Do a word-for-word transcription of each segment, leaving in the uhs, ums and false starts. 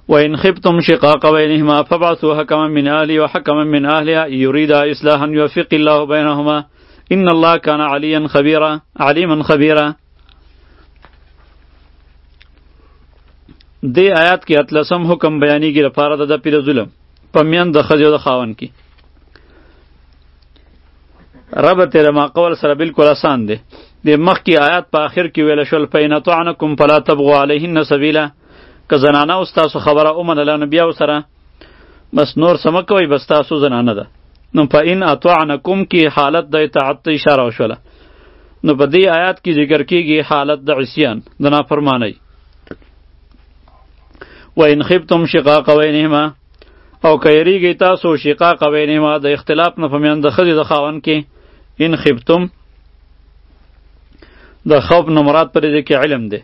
وإن خفتم شقاق بينهما فابعثوا حكما من أهله وحكما من أهلها يريدا إصلاحا يوفق الله بينهما إن الله كان عليا خبيرا عليما خبيرا. دې آیات کې اتلسم حکم بیانېږي لپاره د د پیر ظلم په میان د ښځې او د خاوند کې. ربط یې ما قول سره بالکل آسان دی. د مخکې آیات په آخر کې ویل شول فإن أطعنکم فلا تبغوا علیهن سبیلا، که زنانه اوس تاسو خبره ومنله نو بیا ورسره بس نور څه مه کوئ، بس تاسو زنانه ده. نو فإن أطعنکم کې حالت د اطاعت ته اشاره وشوله. نو په دې آیات کې ذکر کېږي حالت د عصیان د نافرمانۍ. وإن خفتم شقاق بینهما، او که یریږئ تاسو شقاق بینهما د اختلاف نه په میان د ښځې د خاوند کې. ان خفتم د خوف نه مراد په دې کې علم دی،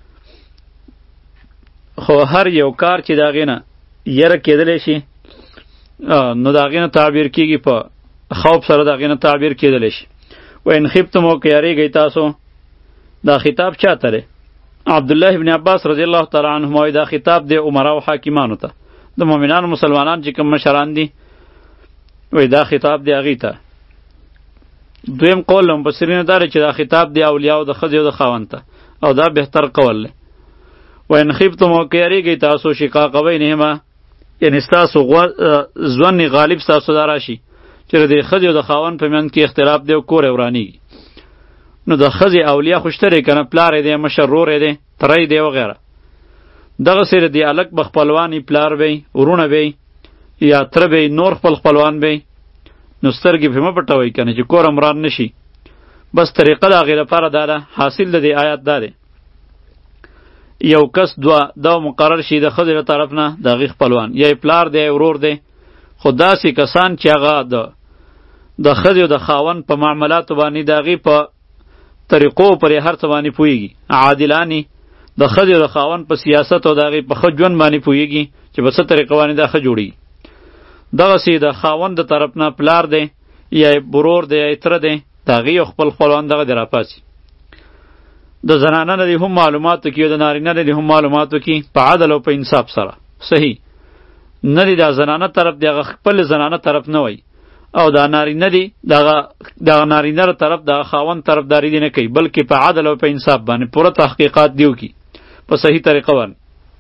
خو هر یو کار چې د هغې نه یره کېدلی شي نو د هغې نه تعبیر کېږي، په خوف سره د هغې نه تعبیر کېدلی شي. وإن خفتم او که یریږئ تاسو، دا خطاب چا ته دی؟ عبدالله ابن عباس رضی الله تعالی عنهما دا خطاب دی عمرا و حاکمانو ته، د مؤمنانو مسلمانان چې کوم مشران دي وای دا خطاب دی هغې ته. دویم قول له مفسرینو دا دی چې دا خطاب دی اولیاو د ښځې او د خاوند ته، او دا بهتر قول دی. وإن خفتم او که یریږئ تاسو شقاق بینهما، یعنې ستاسو ځوان غالب ستاسو دا راشي چې د ښځې او د خاوند په منځ کې اختلاف دی او کور یې ورانېږي، نو د ښځې اولیاء خو شته دی که نه، پلار یې دی، مشر ورور یې دی، تره یې دی وغیره. دغسې د دې هلک به خپلوان یې، پلار به یې، ورونه به یې، یا تره به یې، نور خپل خپلوان به یې، نو سترګې پرې مه پټوئ که نه چې کور امران نه شي. بس طریقه د هغې لپاره دا ده، حاصل د دې آیات دا دی یو کس دوه دا مقرر شي د ښځې له طرف نه د هغې خپلوان، یا یې پلار دی یا ورور دی، خو داسې کسان چې هغه د د ښځې او د خاوند په معاملاتو باندې د هغې په طریقو پر هر څه باندې پوهېږي، عادلانې د ښځې او د خاوند په سیاست او د هغې په ښه ژوند باندې پوهېږي چې په څه طریقه باندې دا ښه جوړېږي. دغسې د خاوند د طرف نه پلار دی یا ورور دی یا تره دی، د هغې او خپل خپلوان دغه دی راپاسي. د زنانه نه دې هم معلوماتو کې او د نارینه نه دې هم معلوماتو کې په عدل او په انصاف سره صحیح نه دی. دا زنانه طرف دی هغه خپل زنانه طرف نه وای، او دا نارینه دی دغه دغه نارینه ر طرف د خاوند طرفداري دی نه کوي، بلکې په عدل او په انصاف باندې پوره تحقیقات دیو کی په صحیح طریقه باندې،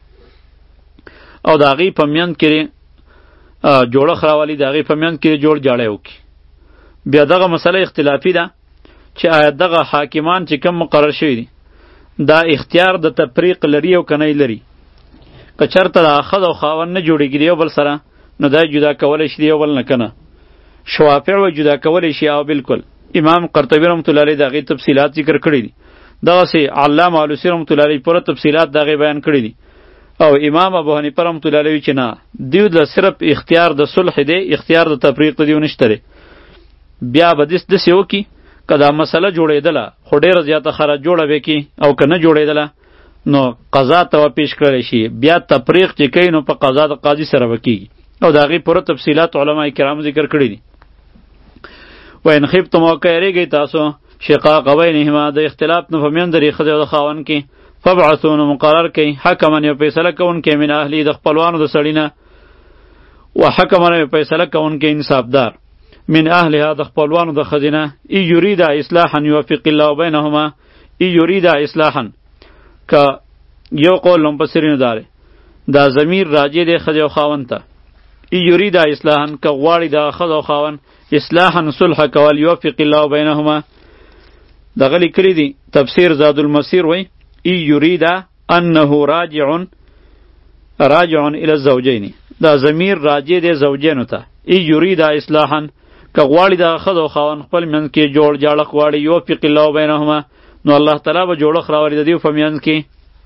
او د هغې په میند کې جوړښت راولي، د هغې په میند کې جوړ جاړی وکړي. بیا دغه مسله اختلافي ده چې آیا دغه حاکمان چې کم مقرر شوي دي دا اختیار د تفریق لري او که نه لري. که چېرته د ښځه او خاوند نه جوړېږي د یو بل سره، نو دا جدا کولی شي د یو بل نه که نه. شوافع و جدا کولی شي، او بالکل امام قرطبي رحمت الله علیه د هغې تفصیلات ذکر کړي دي. دغسې علامه علوسي رحمت الله علیه پوره تفصیلات د هغې بیان کړي دي. او امام ابو حنیفه رحمت الله علیه چې نه، دیو د صرف اختیار د صلح دی، اختیار د تفریق دیو نشته دی. بیا به دس داسې وکړي که دا مسله جوړېدله خو ډېره زیاته خره جوړه به کړي، او که نه جوړېدله نو قضا ته به پیش کړلی شي. بیا تفریق چې کوي نو په قضا د قاضي سره به کېږي، او د هغې پوره تفصیلات علما کرامو ذکر کړي دي. وإن خفتم او که یریږئ تاسو شقاق بینهما د اختلاف نه په میند د ښځې او د خاوند کې، فابعثوا نو مقرر کړئ حکما یو فیصله کوونکی من اهلي د خپلوانو د سړي نه، و حکما یو فیصله کوونکی انصافدار من اهلها د خپلوانو د ښځې نه. ای یریدا اصلاحا یوفق الله بینهما، ای یریدا اصلاحا که یو قول مفسرینو دا دی دا ضمیر راجع دی ښځې او خاوند ته. ای یریدا اصلاحا که غواړي د ښځه او خاوند اصلاحا صلح کول، یوفق الله بینهما دغه لیکلي دي تفسیر زاد المسیر وی ای یریدا انه راجع راجع الی الزوجین، دا ضمیر راجع دی زوجینو ته. ای یریدا اصلاحا که غواړي د ښځه او خاوند خپل منځ کې جوړ جاړه غواړي، یوفق الله بینهما نو الله تعالی به جوړښت راولي د دې په منځ کې.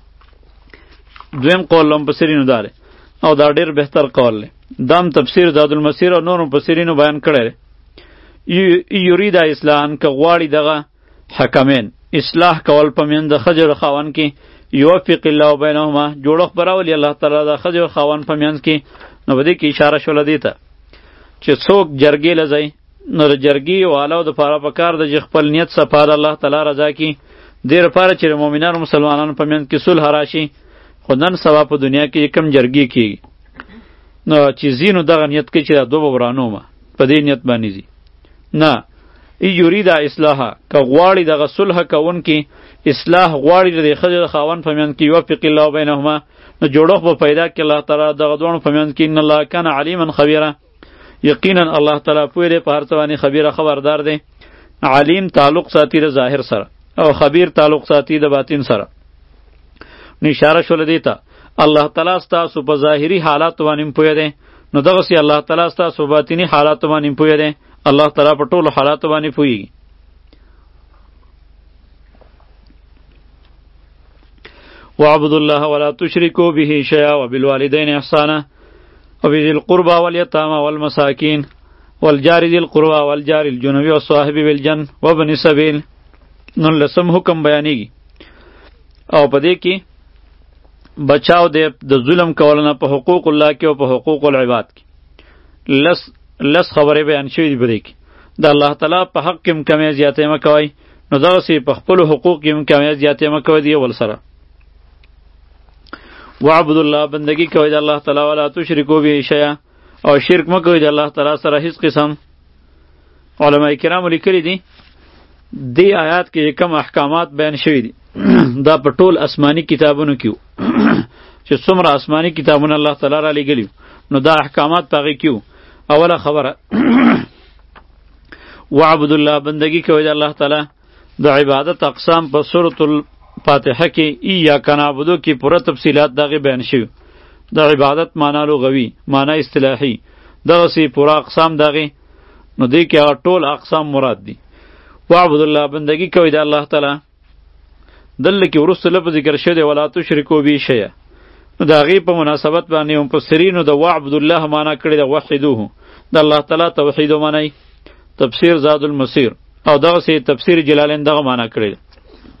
دویم قول مفسرینو دا دی، او دا ډېر بهتر قول دی. دام تفسیر زاد المسیر او نور مفسرینو بیان کړی دی. یریدا اصلاحا که غواړي دغه حکمین اصلاح کول په منځ د ښځې او خاوند کې، یوفق الله بینهما جوړښت به راولي الله تعالی د ښځې او خاوند په منځ کې. نو په دې کې اشاره شوله دې ته چې څوک جرګې له ځای، نو د جرګې والو دپاره پکار ده چې خپل نیت صفا د الله تعالی رضا کي، دې لپاره چې د مؤمنانو مسلمانانو په منځ کې صلح راشي. خو نن سبا په دنیا کې کم جرګې کېږي نو چې ځینو دغه نیت کوي چې دا دوه به ورانو ما په دې نیت باندې ځي نه ای یرید اصلاحه که غواړي دغه صلح کوونکي اصلاح غواړي د ښځې د خاوند په منځ کې یوفق الله بینهما نو جوړښت به پیدا کړي الله تعالی دغه دواړو په منځ کې ان الله کان علیما خبیرا یقینا الله تعالی پوه دی په هر څه باندې خبیره خبردار دی علیم تعلق ساتي د ظاهر سره او خبیر تعلق ساتي د باطن سره نو اشاره شول دی ته الله تعالی ستاسو په ظاهري حالات باندې پوه دی نو دغه سي الله تعالی ستاسو په باطنی حالات باندې پوه دی الله تعالی په ټولو حالات باندې پوهیږي واعبدوا الله ولا تشركوا به شيئا وبالوالدين احسانا وبذي القربى واليتامى والمساكين والجار ذي القربى والجار الجنب والصاحب بالجنب وابن السبيل نو لسم حکم بیانیږي او په دې کې بچاو د ظلم کولنه په حقوق الله کې او په حقوق العباد کې لس لس خبرې بیان شوي دي په دې کې د الله تعالی په حق کې کمی زیاتې مه کوئ نو دغسې په خپلو حقوق کې کمی زیاتې مه کوئ د یو بل سره وعبد الله بندگی کوئ د الله تعالی ولا تشرکو به شیئا او شرک مه کوئ د الله تعالی سره هیڅ قسم علماء کرامو لیکلي دي دې آیات کې کم احکامات بیان شوي دي دا په ټول آسماني کتابونو کې چې څومره آسماني کتابونه الله تعالی را لېږلي نو دا احکامات په هغې کې اوله خبره وعبد الله بندگی کوئ د الله تعالی د عبادت اقسام په سورة الفاتحه کې ایاک نعبدو کې پوره تفصیلات دغې بیان شوي د عبادت معنا لغوي معنا اصطلاحي دغسې پوره اقسام دغې نو دې کې هغه ټول اقسام مراد دي وعبد الله بندگی کوئ د الله تعالی دلته کې وروسته لفظ ذکر شوی دی ولا تشرکو به شیئا نو د هغې په مناسبت باندې مفسرینو د وعبد الله معنا کړې ده وحدوه د الله تعالی توحید ومنئ تفسیر زاد المسیر او دغسې تفسیر جلالین دغه معنا کړې ده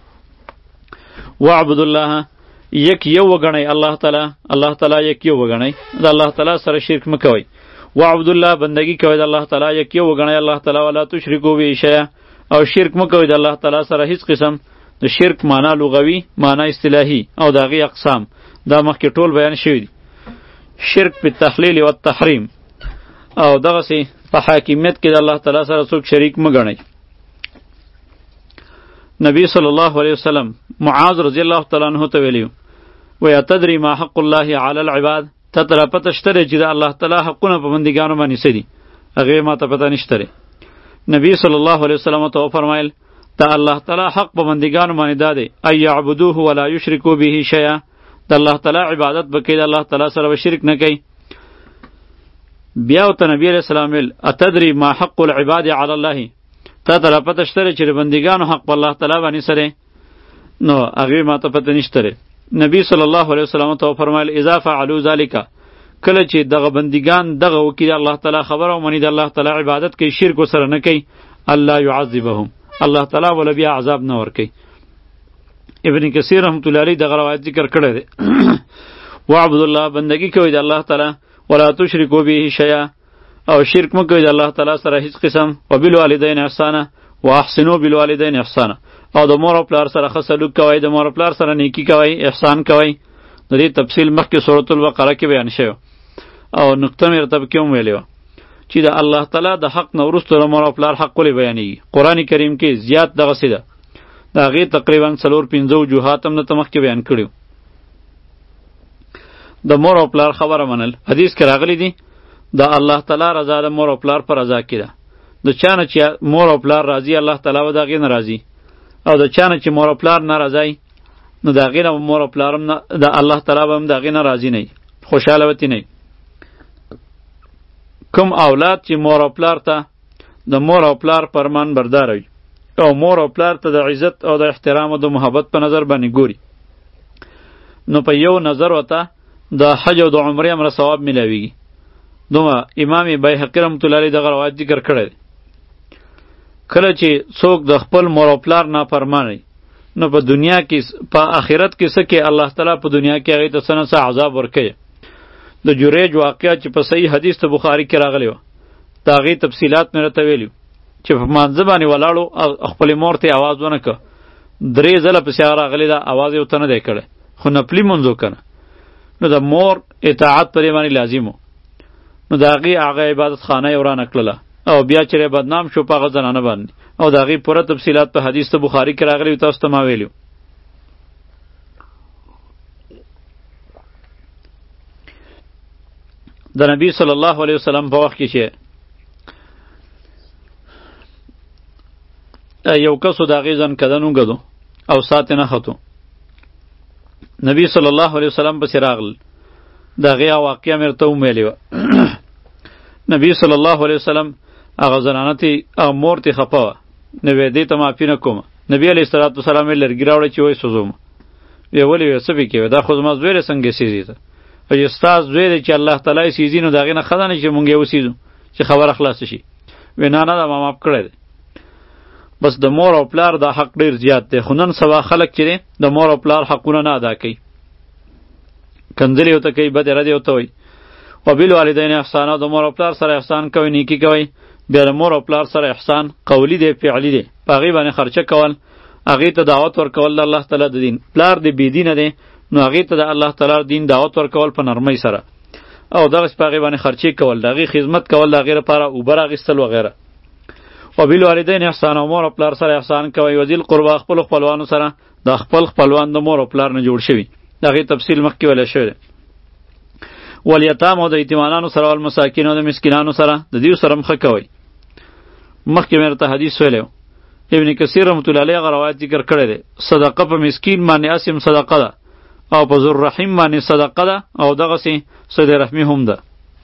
وعبد الله یک یو وګڼئ الله تعالی الله تعالی یک یو وګڼئ د الله تعالی سره شرک مه کوئ وعبد الله بندگی کوئ د الله تعالی یک یو وګڼئ الله تعالی ولا تشرکو به شیئا او شرک مه کوئ د الله تعالی سره هیڅ قسم د شرک معنا لغوي معنا اصطلاحي او د هغې اقسام دا مخکې ټول بیان شوي دي شرک په تحلیل و تحریم او دغسې په حاکمیت کې د الله تعالی سره څوک شریک مه ګڼئ نبی صلی الله علیه وسلم معاذ رضی الله تعالی عنه ته ویلي وی اتدري ما حق الله علی العباد ته ته را پته شته دی چې د الله تعالی حقونه په بندګانو باندې څه دي هغې ما ته پته نشته دی نبی صلی الله علیه وسلم ته وفرمایل د الله تعالی حق په بندګانو باندې دا دی ان یعبدوه ولا یشرکو به شیئا د الله تعالی عبادت به کوي د الله تعالی سره به شرک نه کوي بیا ورته نبی علیه السلام ویل اتدري ما حق العباد علی الله تا ته را پته شته چې د بندګانو حق په الله تعالی باندې سره نو هغې ما ته پته نشته دی نبی صلی الله علیه وسلم ته وفرمایل اذا فعلوا ذلک کله چې دغه بندګان دغه وکړي د الله تعالی خبره ومني د الله تعالی عبادت کوي شرک ورسره نه کوي الله یعذبهم الله تعالی ولا بیا عذاب نه ورکوي ابن کثیر رحمت الله علیه دغه روایت ذکر کړی دی وعبد الله بندگی کوئ د الله تعالی ولا تشرکو به شیئا او شرک مه کوئ د الله تعالی سره هیڅ قسم وبالوالدین احسانا واحسنوا بالوالدین احسانا او د مور او پلار سره ښه سلوک کوئ د مور او پلار سره نیکي کوئ احسان کوئ د دې تفصیل مخکې سورة البقره کې بیان شوی او نقطه مې درته پکې هم ویلې وه چې د الله تعالی د حق نه وروسته د مور او پلار حق ولې بیانېږي قرآن کریم کې زیات دغسې ده د هغې تقریبا څلور پنځه وجوهات هم درته مخکې بیان کړي د مور او پلار خبره منل حدیث کې راغلی دي د الله تعالی رضا د مور او پلار پر رضا کې ده د چا نه چې مور او پلار راضي الله تعالی به د هغې نه راضي او د چا نه چې مور او پلار نه راضی نو د هغې نه مور او پلار هم د الله تعالی به هم د هغې نه راضي نه وي خوشحاله به ترې نه وي کوم اولاد چې مور او پلار ته د مور او پلار فرمان بردار وي او مور او پلار ته د عزت او د احترام او د محبت په نظر باندې ګوري نو په یو نظر ورته د حج او د عمرې امره ثواب میلاویږي دومره امام بیهقي رحمت الله علیه دغه روایت ذکر کړی دی کله چې څوک د خپل مور او پلار نافرمانه نو په دنیا کې په آخرت کې څه کې الله تعالی په دنیا کې هغې ته څه نه څه عذاب ورکوي د جریج واقعه چې په صحیح حدیث ته بخاري کې راغلی وه د هغې تفصیلات مې راته ویلي چې په مانځه باندې ولاړو خپلې مور ته یې اواز ونه که درې ځله پسې هغه راغلی ده اواز یې ورته نه دی کړی خو نفلي مونځ وکړه نو د مور اطاعت پرې باندې لازمو. نو د هغې هغه عبادت خانه یې ورانه کړله او بیا چې بدنام شو په هغه زنانه باندې، او د هغې پوره تفصیلات په حدیث ته بخاري کې راغلي، تاسو ته ما ویلي. د نبی صلی الله علیه وسلم په وخت کې چې یو کسو د هغې ځان کدن وګدو او سات نه ختو، نبی صلی الله علیه وسلم پسې راغلل، د هغې واقعه مې ورته وویلې وه. نبی صلی الله علیه وسلم هغه زنانه تی هغه مور تی خفه وه، نو ویې دې ته معافي نه کومه. نبی علیه الصلاة والسلام یې لرګي راوړی چې وایي سوځوم. ویې ولې ویې څه پکې وی دا خو زما زوی دی څنګه سیزي ته، او چې ستا زوی دی چې الله تعالی یې سیزي نو د هغې نه ښه ده نه چې مونږ یې وسیزو چې خبره خلاصه شي. وی نه نه دا ما معاف کړی دی. بس د مور او پلار دا حق ډیر زیات دی، خو نن سبا خلک چې دی د مور او پلار حقونه نه ادا کوي، کنځلې ورته کوي، بدې ردې ورته وایي. وبالوالدین احسانا، د مور او پلار سره احسان کوئ، نیکي کوئ. بیا د مور او پلار سره احسان قولی دی، فعلی دی، په هغې باندې خرچه کول، هغې ته دعوت ورکول د الله تعالی د دین. پلار دی بېدینه دی نو هغې ته د الله تعالی دین دعوت ورکول په نرمۍ سره، او دغسې په هغې باندې خرچې کول، د هغې خدمت کول، د هغې لپاره اوبه راغېستل وغیره. وبالوالدین احسانا، مور او پلار سره احسان کوئ. وذیل قربا، خپلو خپلوانو سره، د خپل خپلوان د مور او پلار نه جوړ شوي، د هغې تفصیل مخکې ویلی شوی دی. والیتام، او د یتیمانانو سره، والمساکین، او د مسکینانو سره، د دیو سره هم ښه کوئ. مخکې مې درته حدیث ویلی و، ابن کثیر رحمت الله علیه هغه روایت ذکر کړی دی، صدقه په مسکین باندې اسیم صدقه ده، او په ذو الرحیم باندې صدقه ده، او دغسې صدې رحمي هم ده.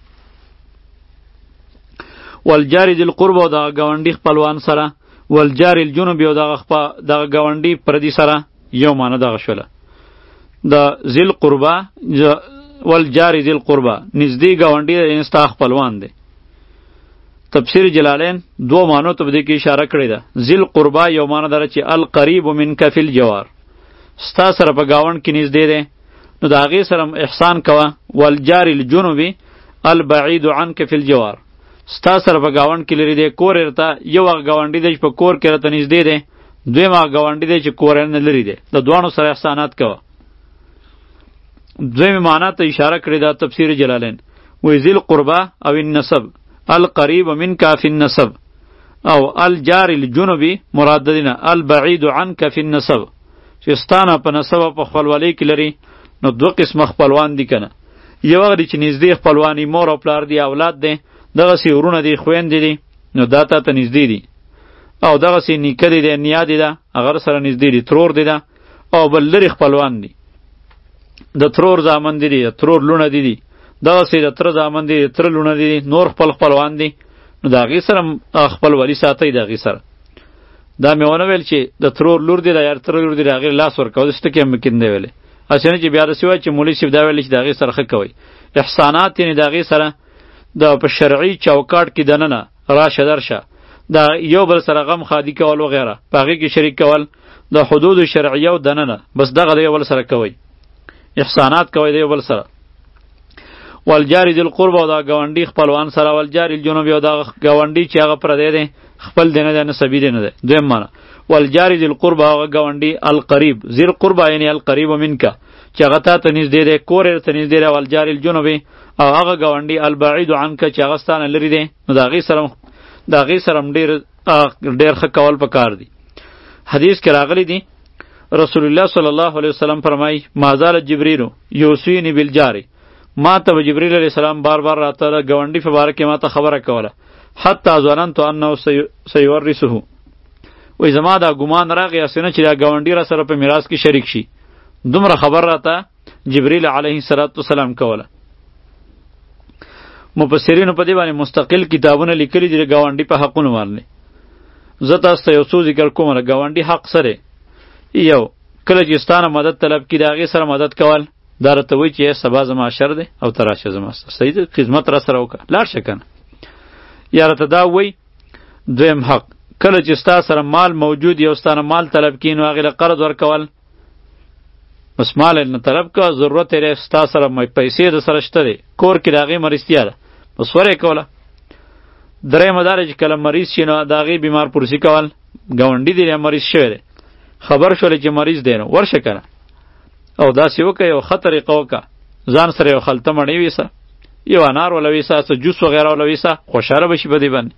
والجار ذی القربى، او دغه ګاونډي خپلوان سره، والجار الجنوب، او دغه ګاونډي پردي سره، یو معنی دغه شوله. د ذی القربى والجار ذی القربى، نږدې ګاونډي یعنې ستا خپلوان دی. تفسیر جلالین دو معنو ته په دې کې اشاره کړې ده. ذی القربى یو معنی داره چې القریب منک فی الجوار، ستا سره په ګاونډ کې نږدې دی، نو د هغې سره احسان کوه. والجار الجنوب البعید عنک فی الجوار، ستا سره په ګاونډ کې لري دی، کور یې ورته یو هغه ګاونډي دی چې په کور کې راته نږدې دی، دویم هغه ګاونډي دی چې کور یې نه لري دی، د دواړو سره احسانات کوه. دویمې معنا ته اشاره کړې ده تفسیر جلالین، وایي ذی القربى او النسب القریب منک فی النسب، او الجار الجنوب مراد دینه البعید عنک فی النسب، چې ستانه په نسب او په خپلوالۍ کې لري. نو دوه قسمه خپلوان دي که نه، یو هغه دی چې نږدې خپلواني مور او پلار دی، اولاد دی، دغسې ورونه دي، خویندې دي، نو دا تا ته نږدې دي. او دغسې نیکه دی دی، نیا دی ده، هغه سره نږدې دي، ترور دی ده. او بل لرې خپلوان دي، د ترور زامن دي، د ترور لونه دي دي، دغسې د تره زامن دي، د تره لونه دي، نور خپل خپلوان دي، نو د هغې سره خپل ولي ساتئ. د هغې سره دا مې ونه ویل چې د ترور لور دی، د یا تره لور دی، د هغې لاس ورکوه، داسې ټکي هم مې کیندی ویلی. هسې نه چې بیا داسې وایي چې مولوي صاحب دا ویلی چې د هغې سره ښه کوئ. احسانات یعنې د هغې سره د په شرعي چوکاټ کې دننه راشه درشه، د یو بل سره غم خادي کول وغیره، په هغې کې شریک کول، د حدود شرعیه و دننه، بس دغه د یو بل سره کوئ، احسانات کوئ د یو بل سره. والجار ذی القربى، او دا ګاونډي خپلوان سره، والجار الجنوب، او دا ګاونډي چې هغه پردی دی، خپل دی نه دی، نسبي دی نه دی. دویم معنی والجار ذی القربى، هغه ګاونډي القریب، ذی القربى یعنی القریب منک، چې هغه تا ته نږدې دی، کور یې ته نږدې دی. والجار الجنوب، او هغه ګاونډي البعید عنک چې هغه ستا نه لرې دی، نو د هغې سره د هغې سره هم ډېر ډېر ښه کول پکار دي. حدیث کې راغلی دی، رسول الله صلی الله علیه وسلم فرمایي ما زال جبریل یوصینی بالجار، ما ته جبریل علیه السلام بار بار راته د ګاونډي په باره کې ما ته خبره کوله، حتی ظننت انه سیورثه، وایي زما دا ګمان راغی هسې نه چې دا ګاونډي را سره په میراث کې شریک شي. دومره خبر راته جبریل علیه السلام کوله. مفسرینو په دې باندې مستقل کتابونه لیکلي دي د ګاونډي په حقونو باندې. زه تاسو ته یو څو ذکر کوم. د ګاونډي حق سره یو، کله چې ستانه مدد طلب کړي د هغې سره مدد کول، دا راته وایي چې سبا زما شر دی او ته راشه زما سره صحیح ده، خدمت را سره وکړه، لاړ شه که نه. یا راته دا وایي. دویم حق، کله چې ستا سره مال موجود یو ستانه مال طلب کړي نو هغې له قرض ورکول، بس مال یې نه طلب کوه، ضرورت یې ستا سره پیسې د سره شته دی، کور کې د هغې مریضتیا ده، بس ور یې کوله. درېیمه دا چې کله مریض شي نو د هغې بیمار پرسي کول، ګاونډي دی مریض شوی دی، خبر شولی چې مریض دی نو ورشه که نه، او داسې وکړه، یو ښه طریقه وکړه ځان سره یو خلطه مڼې ویسه، یو انار ولا ویسه، څه جوس وغیره ولا ویسه، خوشحاله بشي په دې باندې.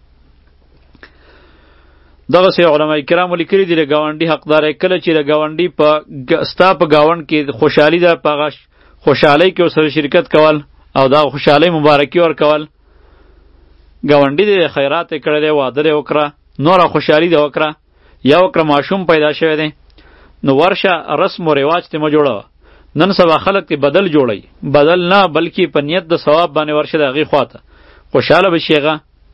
دغسې علما کرامو لیکلي دي د ګاونډي حقدار کله چې د ګاونډي په ستا په ګاونډ کې خوشحالي ده، په هغه خوشحالۍ کې ورسره شرکت کول او دا خوشحالۍ مبارکي ورکول. ګاونډي دې خیرات یې کړی دی، واده دې وکړه، نوره خوشحالي دې وکړه، یا وکړه ماشوم پیدا شوی دی، نو ورشه رسم و رواج ته مه جوړوه. نن سبا خلک تی بدل جوړی، بدل نه بلکې په نیت د ثواب باندې ورشه د هغې خواته، خوشحاله به شي هغه.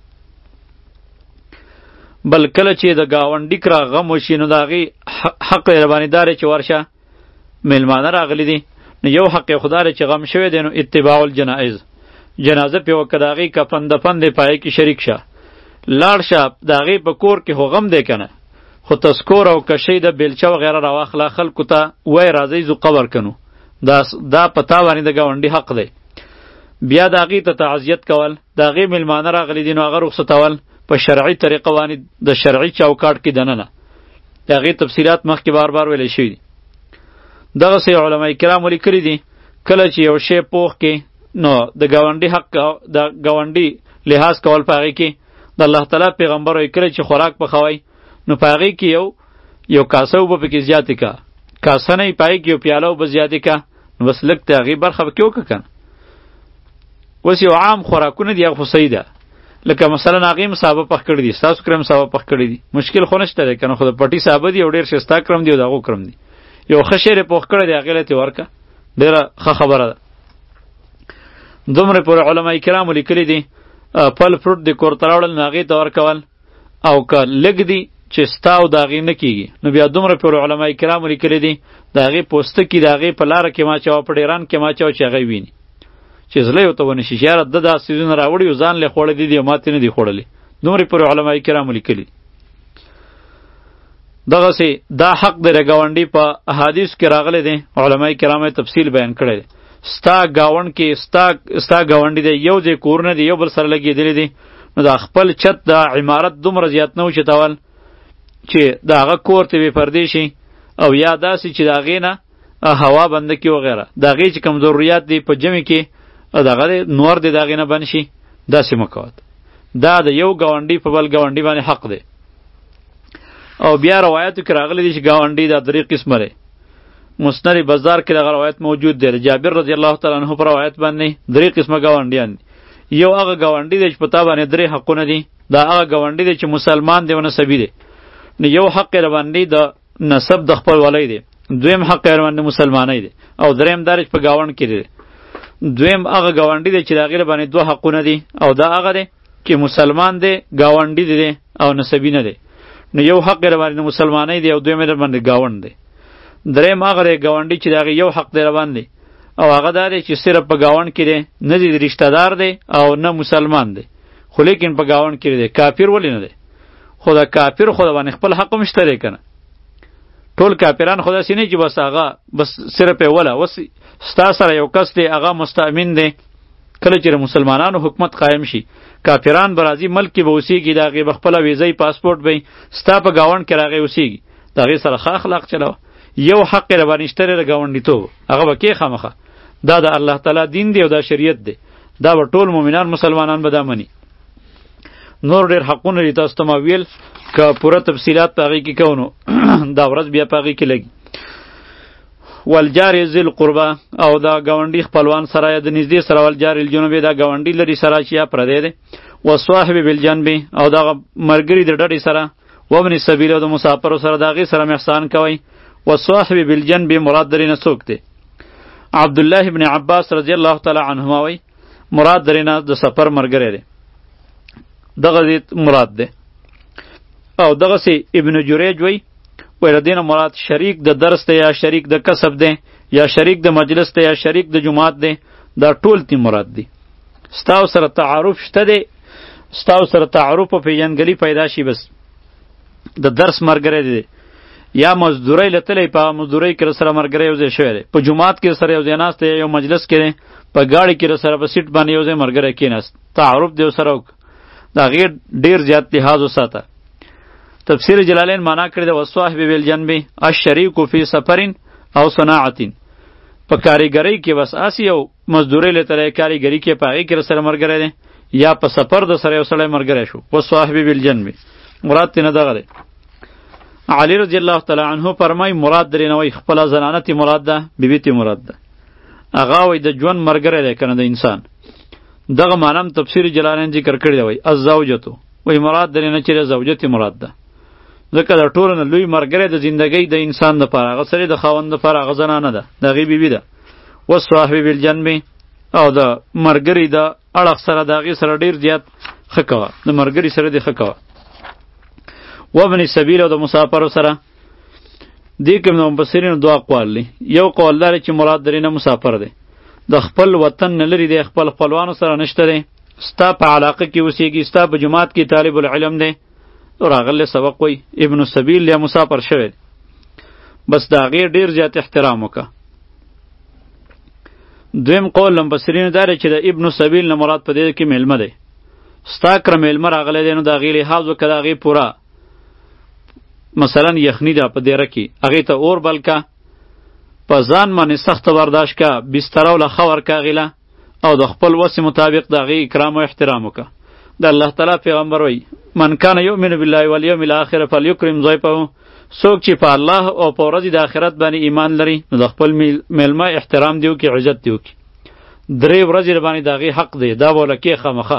بل کله چې د ګاونډي کره غم وشي نو د هغې حق یې ربانې دار چې ورشه میلمانه راغلی دي، نو یو حق یې خدا دی چې غم شوی دی نو اتباع الجنائز، جنازه پې وکړه، د هغې کفن دفن دی پای کې شریک شه، لاړ شه د هغې په کور کې خو غم دی که نه، خو تذکور او کشۍ د بیلچه وغیره راواخله، خلکو ته وایي راځئ زو قبر کنو، دا دا په تا باندې د ګاونډي حق دی. بیا د هغې ته تعزیت کول، د هغې میلمانه راغلي دي نو هغه رخصتول په شرعي طریقه باندې د شرعي چوکاټ کې دننه. د هغې تفصیلات مخکې بار بار ویلی شوي دي. دغسې علما کرامو لیکلي دي کله چې یو شی پوخ کې نو د ګاونډي حق د ګاونډي لحاظ کول په هغې کې د الله تعالی پیغمبر وایي کله چې خوراک پخوئ نو په هغې کې یو یو کاسه اوبه پکې زیاتې که، کاسه نه یې په هغې کې یو پیاله اوبه زیاتې که، نو بس لږ د هغې برخه پکې وکړه که نه. اوس یو عام خوراکونه دي هغه خو صحیح ده، لکه مثلا هغې هم سابه پخ کړي دي، ستاسو کرم سابه پخ کړي دي، مشکل خو نشته دی که نه، خو د پټي سابه دي او ډېر ښایسته کرم دي او د هغو کرم دي، یو ښه شی یې پوخ کړی دی هغې له تې ورکړه، ډېره ښه خبره ده. دومره پورې علما کرامو لیکلي دي پل فروټ د کور ته راوړل نو هغې ته ورکول، او که لږ دي چې ستا او د هغې نه کېږي نو بیا دومره پورې علما کرامو لیکلي دي د هغې پوستکي د هغې په لاره کې ماچوه، په ډیران کې ماچوه چې هغه ویني، چې زړه یې ورته ونه شي چې یاره ده دا څیزونه راوړي او ځان له یې خوړلي دي او ما ترې نه دي خوړلي. دومره پورې علما کرامو لیکلي. دغسې دا حق دی د ګاونډي په احادیثو کې راغلی دی، علما کرامو یې تفصیل بیان کړی دی. ستا ګاونډ کې ستا ستا ګاونډي دی، یو ځای کورونه دي یو بل سره لګېدلي دي، نو دا خپل چت د عمارت دومره زیات نه وچتول چې د هغه کور ته بې پردې شي، او یا داسې چې د هغې نه هوا بنده کړي وغیره، د هغې چې کوم ضروریات دي په جمع کې دغه دی نور دی د هغې نه بند شي، داسې مه کوه. دا د یو ګاونډي په بل ګاونډي باندې حق دی. او بیا روایتو کې راغلی دی چې ګاونډي دا درې قسمه دی. مسند بازار کې دغه روایت موجود دی، جابر رضی الله تعالی عنه په روایت باندې درې قسمه ګاونډیان دي. یو هغه ګاونډي دی چې په تا باندې درې حقونه دي، دا هغه ګاونډي دی چې مسلمان دی او نسبي دی، نو یو حق یې باندې د نسب د خپل ولی دی، دویم حق یې باندې مسلمانی دی، او دریم دا چې په ګاونډ کې دی. دویم هغه ګاونډي دی چې د هغې باندې دوه حقونه دي، او دا هغه دی چې مسلمان دی، ګاونډي دی او نسبي نه دی، نو یو حق یې باندې مسلمانی دی او دویم یې باندې ګاونډ دی. دریم هغه دی ګاونډي چې د هغې یو حق دی باندې، او هغه دا دی چې صرف په ګاونډ کې دی، نه دی رشته دار دی او نه مسلمان دی، خو لیکن په ګاونډ کې دی. کافر ولې نه دی؟ خو د کافر خو د باندې خپل حق هم شته دی که نه، ټول کافران خو داسې نه چې بس هغه بس صرف یې وله وس ستا سره یو کس دی هغه مستأمن دی، کله چې د مسلمانانو حکومت قایم شي کافران به راځي ملک کې به اوسېږي، د هغې به خپله ویزه پاسپورټ به ستا په ګاونډ کې راغی اوسېږي، د هغې سره ښه اخلاق چلوه. یو حق یې راباندې شته دی د ګاونډیتوب، هغه به کې خامخه، دا د الله تعالی دین دی او دا شریعت دی، دا به ټول مؤمنان مسلمانان به دا مني. نور ډېر حقونه دي، تاسو ته ما ویل که پوره تفصیلات په هغې کې کوو نو دا ورځ بیا په هغې کې لګي. والجار ذی القربه، او دا ګاونډي خپلوان سره یا د نږدې سره، والجار الجنوب دا ګاونډي لري سره چې یا پردی دی، والصاحب بالجنب، او دا ملګري د ډډې سره، وابن السبیل، او د مسافرو سره د هغې سره احسان کوئ. والصاحب بالجنب مراد درې نه څوک دی؟ عبدالله ابن عباس رضی الله تعالی عنهما وایي مراد درې نه د سفر ملګری دی، دغه دې مراد دی. او دغسې ابن جریج وایي وایي د دې نه مراد شریک د درس دی، یا شریک د کسب دی، یا شریک د مجلس دی، یا شریک د جماعت دی، دا ټول تی مراد دی. ستاسو سره تعارف شته دی، ستاسو سره تعارف او پیژندګلي پیدا شي، بس د درس ملګری دی، یا مزدورۍ لتلی په مزدورۍ کې سره ملګری یو ځای شوی دی، په جماعت کې سره یو ځای ناست دی، یو مجلس کې دی، په ګاډي کې سره په سیټ باندې یو ځای ملګری کېناست، تعارف دی سره وکړه، د هغې ډېر زیات لحاظ وساته. تفسیر جلالین معنا کړی د وصاحب بالجنب الشریک فی سفر او صناعت، په کاریګری کې بس اسی یو مزدوري لته کاریګری کې پاغي کې سره مرګره دي یا په سفر د سره یو سړی مرګره شو و صاحب بالجنب مراد تنه دغه دی. علی رضی الله تعالی عنہ فرمای مراد درې نوې خپل زنانه تی مراد ده بیبي تی مراد ده هغه وای د ژوند مرګره دی کنه د انسان دغه معنی تفسیر جلالین ذکر کړی دی وای الزوجتو وای مراد درې نه چې زوجتی مراد ده ځکه د ټولو نه لوی مرګره د زندګۍ د انسان لپاره هغه سره د خاوند لپاره هغه زنانه ده دغه بیبي ده و صاحب بالجنب او د مرګری د اړخ سره دغه سره ډیر زیات خکوا د مرګری سره د خکوا و ابن السبیل او د مسافر سره دې کوم نو مفسرین دوه اقوال لري یو قول لري چې مراد درې نه مسافر دی د خپل وطن نه لري دی خپل خپلوانو سره نشته دی ستا په علاقه کې اوسېږي ستا په جماعت کې طالب العلم دی راغله سبق وای ابن السبیل یا مسافر شوی بس دا غیر ډیر زیات احترام وکا. دویم قول مفسرین داره چې د ابن السبیل نه مراد په دې کې ملمه دی ستا کر ملمه راغله دی نو دا غیر لحاظ وکړه غیر پورا مثلا یخنی دا په دیره کې هغه ته اور بلکا په ځان باندې سخت برداشت کا بستر او لخور کا غیله او د خپل وس مطابق د غی اکرام او احترام وکا. د الله تعالی پیغمبر وای من کان یؤمن بالله والیوم الاخر فلیکرم ضیفه څوک چې په الله او په ورځ د آخرت باندې ایمان لري نو د خپل میلمه احترام دیو کی عزت دیو کی درې ورځې باندې دغه حق دی دا بوله کې خامخه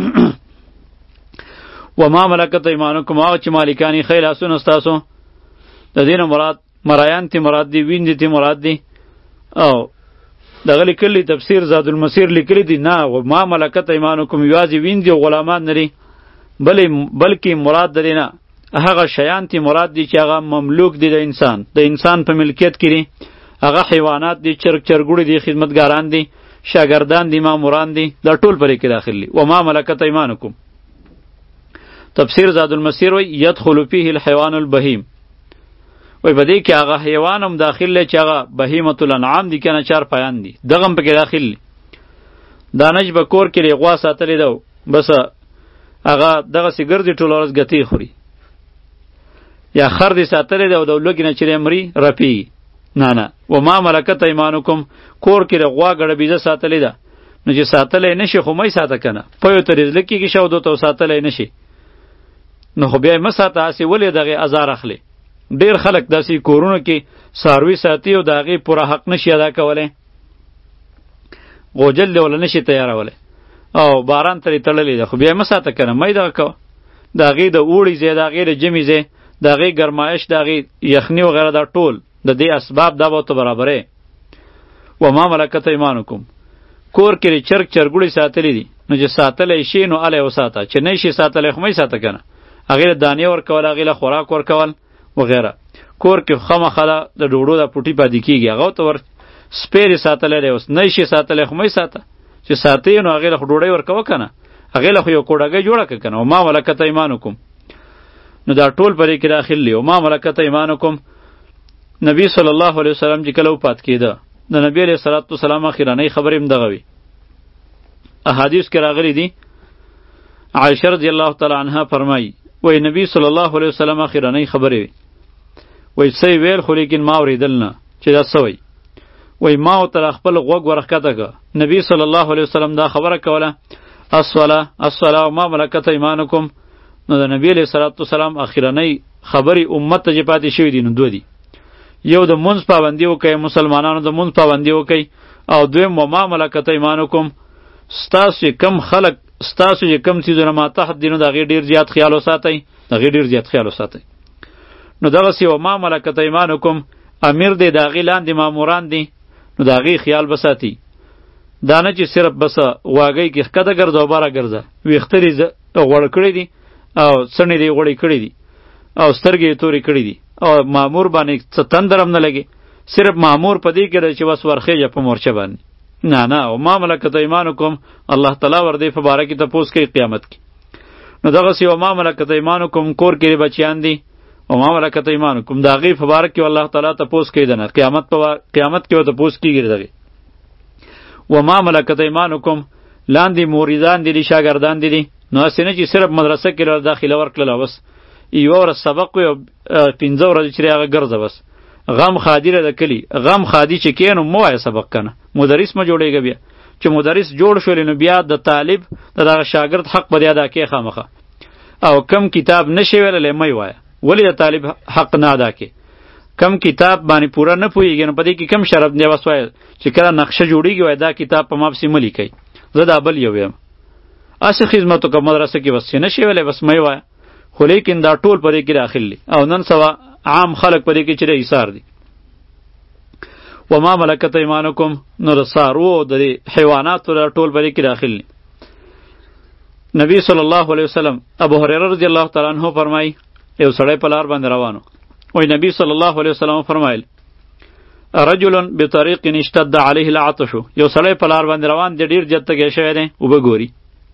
و ما ملکت ایمانکم هغه چې مالکانی خیل اسونه استاسو د دین مراد مرایان تی مراد دی ویند تی مراد دی او دغه لیکلی تفسیر زاد المسیر لیکلی دی نه و ما ملکت ایمانکم یوازې ویند او غلامان نری بلې بلکې مراد درینه هغه شیان تی مراد دی چې هغه مملوک دی د انسان د انسان په ملکیت کې هغه حیوانات دی چرګ چرګوړي دی خدمتګاران دی شاګردان دی ماموران دی دا ټول پرې کې داخلي و ما ملکت ایمانکم. تفسیر زاد المسیر وی یدخل فیه الحیوان البهیم وی بدی کې هغه حیوان هم داخل دی چې هغه بهیمة الانعام دی کنه چار پایان دی دغه هم پکې داخل دی دانش به کور کې غوا ساتلی دو بس هغه دغه سیګردي ټول ورځ ګتی خوري یا خر دی ساتلی دی او د لوګي نه چیرې مري رپی نه نه و ما ملکت ایمانکم کور کې غوا ګړه بیزه ساتلی ده نو چې ساتلی نشي خو مې ساته کنه په یو طریز لکی کې شاو دوته ساتلی نشي نو خو بیا مساته اسی ولې دغه ازار اخلي ډیر خلک داسې کورونو کې ساروی ساتي او دغه پوره حق نشي ادا کولای غوجل دی ول نشي تیارولای او باران ترې تړلې ده خو بیا مساته کنه مې دغه کو دغه د اوړي زی دغه د جمی زی دغه گرمایش دغه یخنی و غیره دا ټول د دې اسباب دا به تو برابرې و ما ملکت ایمانکم کور کې چرګ چرګوړي ساتلی دي نو چې ساتلې شي نو الی وساته چې نه شي ساتلې خو مې ساته کنه هغه دانې ور کول هغه خوراک ور کول وغیرہ کور کې خامخاله د ډوډو د پټي پاتې کیږي هغه ته ور سپېری ساتلې دی اوس نه شي ساتلې خو مې ساته چې ساتې نو هغه له ډوډۍ ور کوه کنه هغه له یو کوډګه جوړه کنه او ما ملکت ایمانکم نو دا ټول پرې کې داخل دی او ما ملکت ایمانکم. نبی صلی الله علیه وسلم چې کله وفات کېده د نبی علیه الصلاۃ والسلام اخیرنۍ خبرې هم دغه وي احادیث کې راغلي دي عائشه رضی الله تعالی عنها فرمایي وای نبی صلی الله علیه وسلم اخیرنۍ خبرې وي وای څه ویل خو لیکن ما اوریدل نه چې دا څه وای وای ما او تر خپل غوږ ورخکته که نبی صلی الله علیه وسلم دا خبره کوله الصلاه الصلاه ما ملکت ایمانکم نو د نبی علیه الصلاۃ والسلام اخیرنۍ خبرې امت ته چې پاتې شوي دي نو دوه دي یو د منځ پابندي وکړئ مسلمانانو د منځ پابندي وکړئ او دویم و ما ملکت ایمانکم ستاسو کم خلق ستاسو چې کم څیزونه ما تحت دي نو د هغې ډېر زیات خیال وساتئ د هغې ډېر زیات خیال وساتئ نو دغسې و ما ملکت ایمانکم امیر دی د هغې لاندې ماموران دي نو د هغې خیال به ساتي دا نه چې صرف بس غواګۍ کې ښکته ګرځه او باره ګرځه ویښته دې غوړ کړی دي او څڼې دې غوړې کړي دي او سترګې یې تورې کړي دي او مامور باندې څه تندر هم نه لګي صرف مامور په دې کې دی چې بس ورخیږه په مورچه باندې نه نه او ما ملکت ایمانکم الله تعالی ور دې په باره کې تپوس کوي قیامت کې نو دغسې و ما ملکت ایمانکم کور کې بچیان دي او ما ملکت ایمانکم د هغې په باره کې الله تعالی تپوس کوي دنه قیامت په قیامت کې به تپوس کېږي دغې و ما ملکت ایمانکم لاندې موریدان دي دي شاګردان دي دي نو هسې نه چې صرف مدرسه کې داخله ورکړله بس یوه ورځ سبق وي او پنځه ورځې چې هغه ګرځه بس غم خادی را د کلی غم خادی چې کینو مو وای سبق کنه مدرس ما جوړیږي بیا چې مدرس جوړ شول نو بیا د طالب د دغه شاګرد حق به ادا کې خامخه او کم کتاب نشي ویلې مې وای ولی د طالب حق نه ادا کې کم کتاب باندې پورا نه پویږي نو پدې کې کم شرط دی وسوای چې کله نقشه جوړیږي وای دا کتاب په ماب سیملی کوي زه دا بل یو یم اسی خدمتو کوم مدرسه کې بس نه شي ویلې بس مې وای خو لیکن دا ټول پرې کې داخلي او نن سوا عام خلق پرې کې چې ایثار دي وما ملکت ایمانکم نور سارو د حیوانات ټول پرې کې داخلي نبی صلی الله علیه وسلم ابو هريره رضی الله تعالی عنہ فرمای یو سړی په لار باندې روانو وای نبی صلی الله علیه وسلم فرمایل رجل بطريق اشتد عليه العطش یو سړی په لار باندې روان دی ډیر جته کې شوی دی او بګوري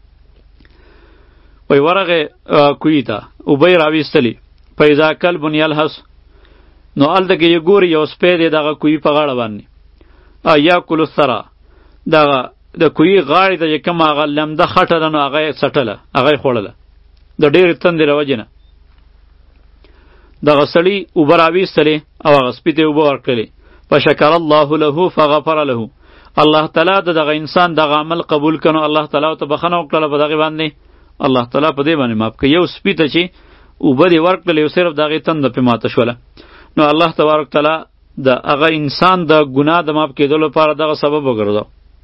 وای ورغه کویتا او به راويستلی پیدا کلب یلحس نو الته کې یو ګوري یو سپې دی دغه کوی په غاړه باندې ا یا کل الثرا دغه د کوی غاړې ته چې کوم هغه لمده خټه ده نو هغه یې څټله هغه یې خوړله د ډېرې تندې له وجې نه دغه سړي اوبه راویستلې او هغه سپي ته یې اوبه ورکړلې فشکر الله له فغفر له الله تعالی د دغه انسان دغه عمل قبول کړو الله تعالی ورته بخښنه وکړله په دغې باندې الله تعالی په دې باندې معاف کړي یو سپي ته چې اوبه دې ورکړلې یو صرف د هغې تنده پرې ماته شوله نو الله تبارک تعالی د هغه انسان د ګناه د معاف کېدو لپاره دغه سبب وګرځاو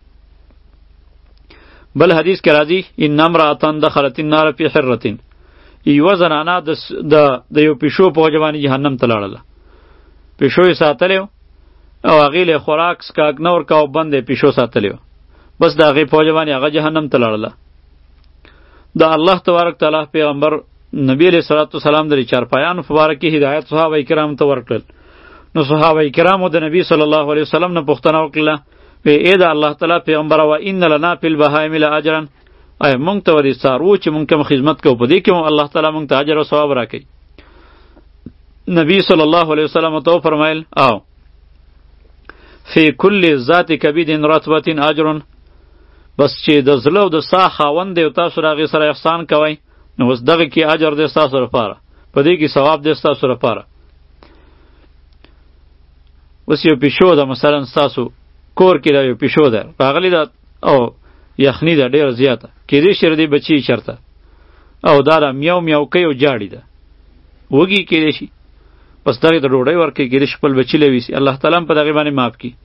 بل حدیث کې راځي ان امرأة دخلت النار فی حرة یوه زنانه د د یو پیشو په وجه باندې جهنم ته لاړله پیشو یې ساتلی او هغې له خوراک څښاک نه ورکاو بند یې پیشو ساتلی و بس د هغې په وجه باندې هغه جهنم ته لاړله د الله تبارک تعالی پیغمبر نبی علیه صلوات وسلام د چارپایانو په باره کې هدایت صحابه کرامو ته ورکړل نو صحابه کرامو د نبی صلی الله علیه وسلم نه پوښتنه وکړله وی ای د الله تعالی پیغمبر و ان لنا فی البهائم لاجرا ای مونږ ته ورې څارو چې مونږ کوم خدمت کوو په دې کې الله تعالی مونږ ته اجر او ثواب راکوي نبی صلی الله علیه وسلم ته فرمایل او فی کل ذات کبید رطبه اجر بس چې د زړه او د ساه خاوند دی او تاسو راغې سره احسان کوئ نو اوس دغه کې اجر دی ستاسو لپاره په دې کې ثواب دی ستاسو لپاره اوس یو پیشو ده مثلا ستاسو کور کې دا یو پیشو ده راغلی ده او یخني ده ډېره زیاته کېدای شي د دې بچي چېرته او دا ده میاو میاو کوي او جاړي ده وږي کېدای شي بس دغې ته ډوډۍ ورکوي کېدای شي خپل بچي له ویسي الله تعالی هم په دغې باندې معاف کړي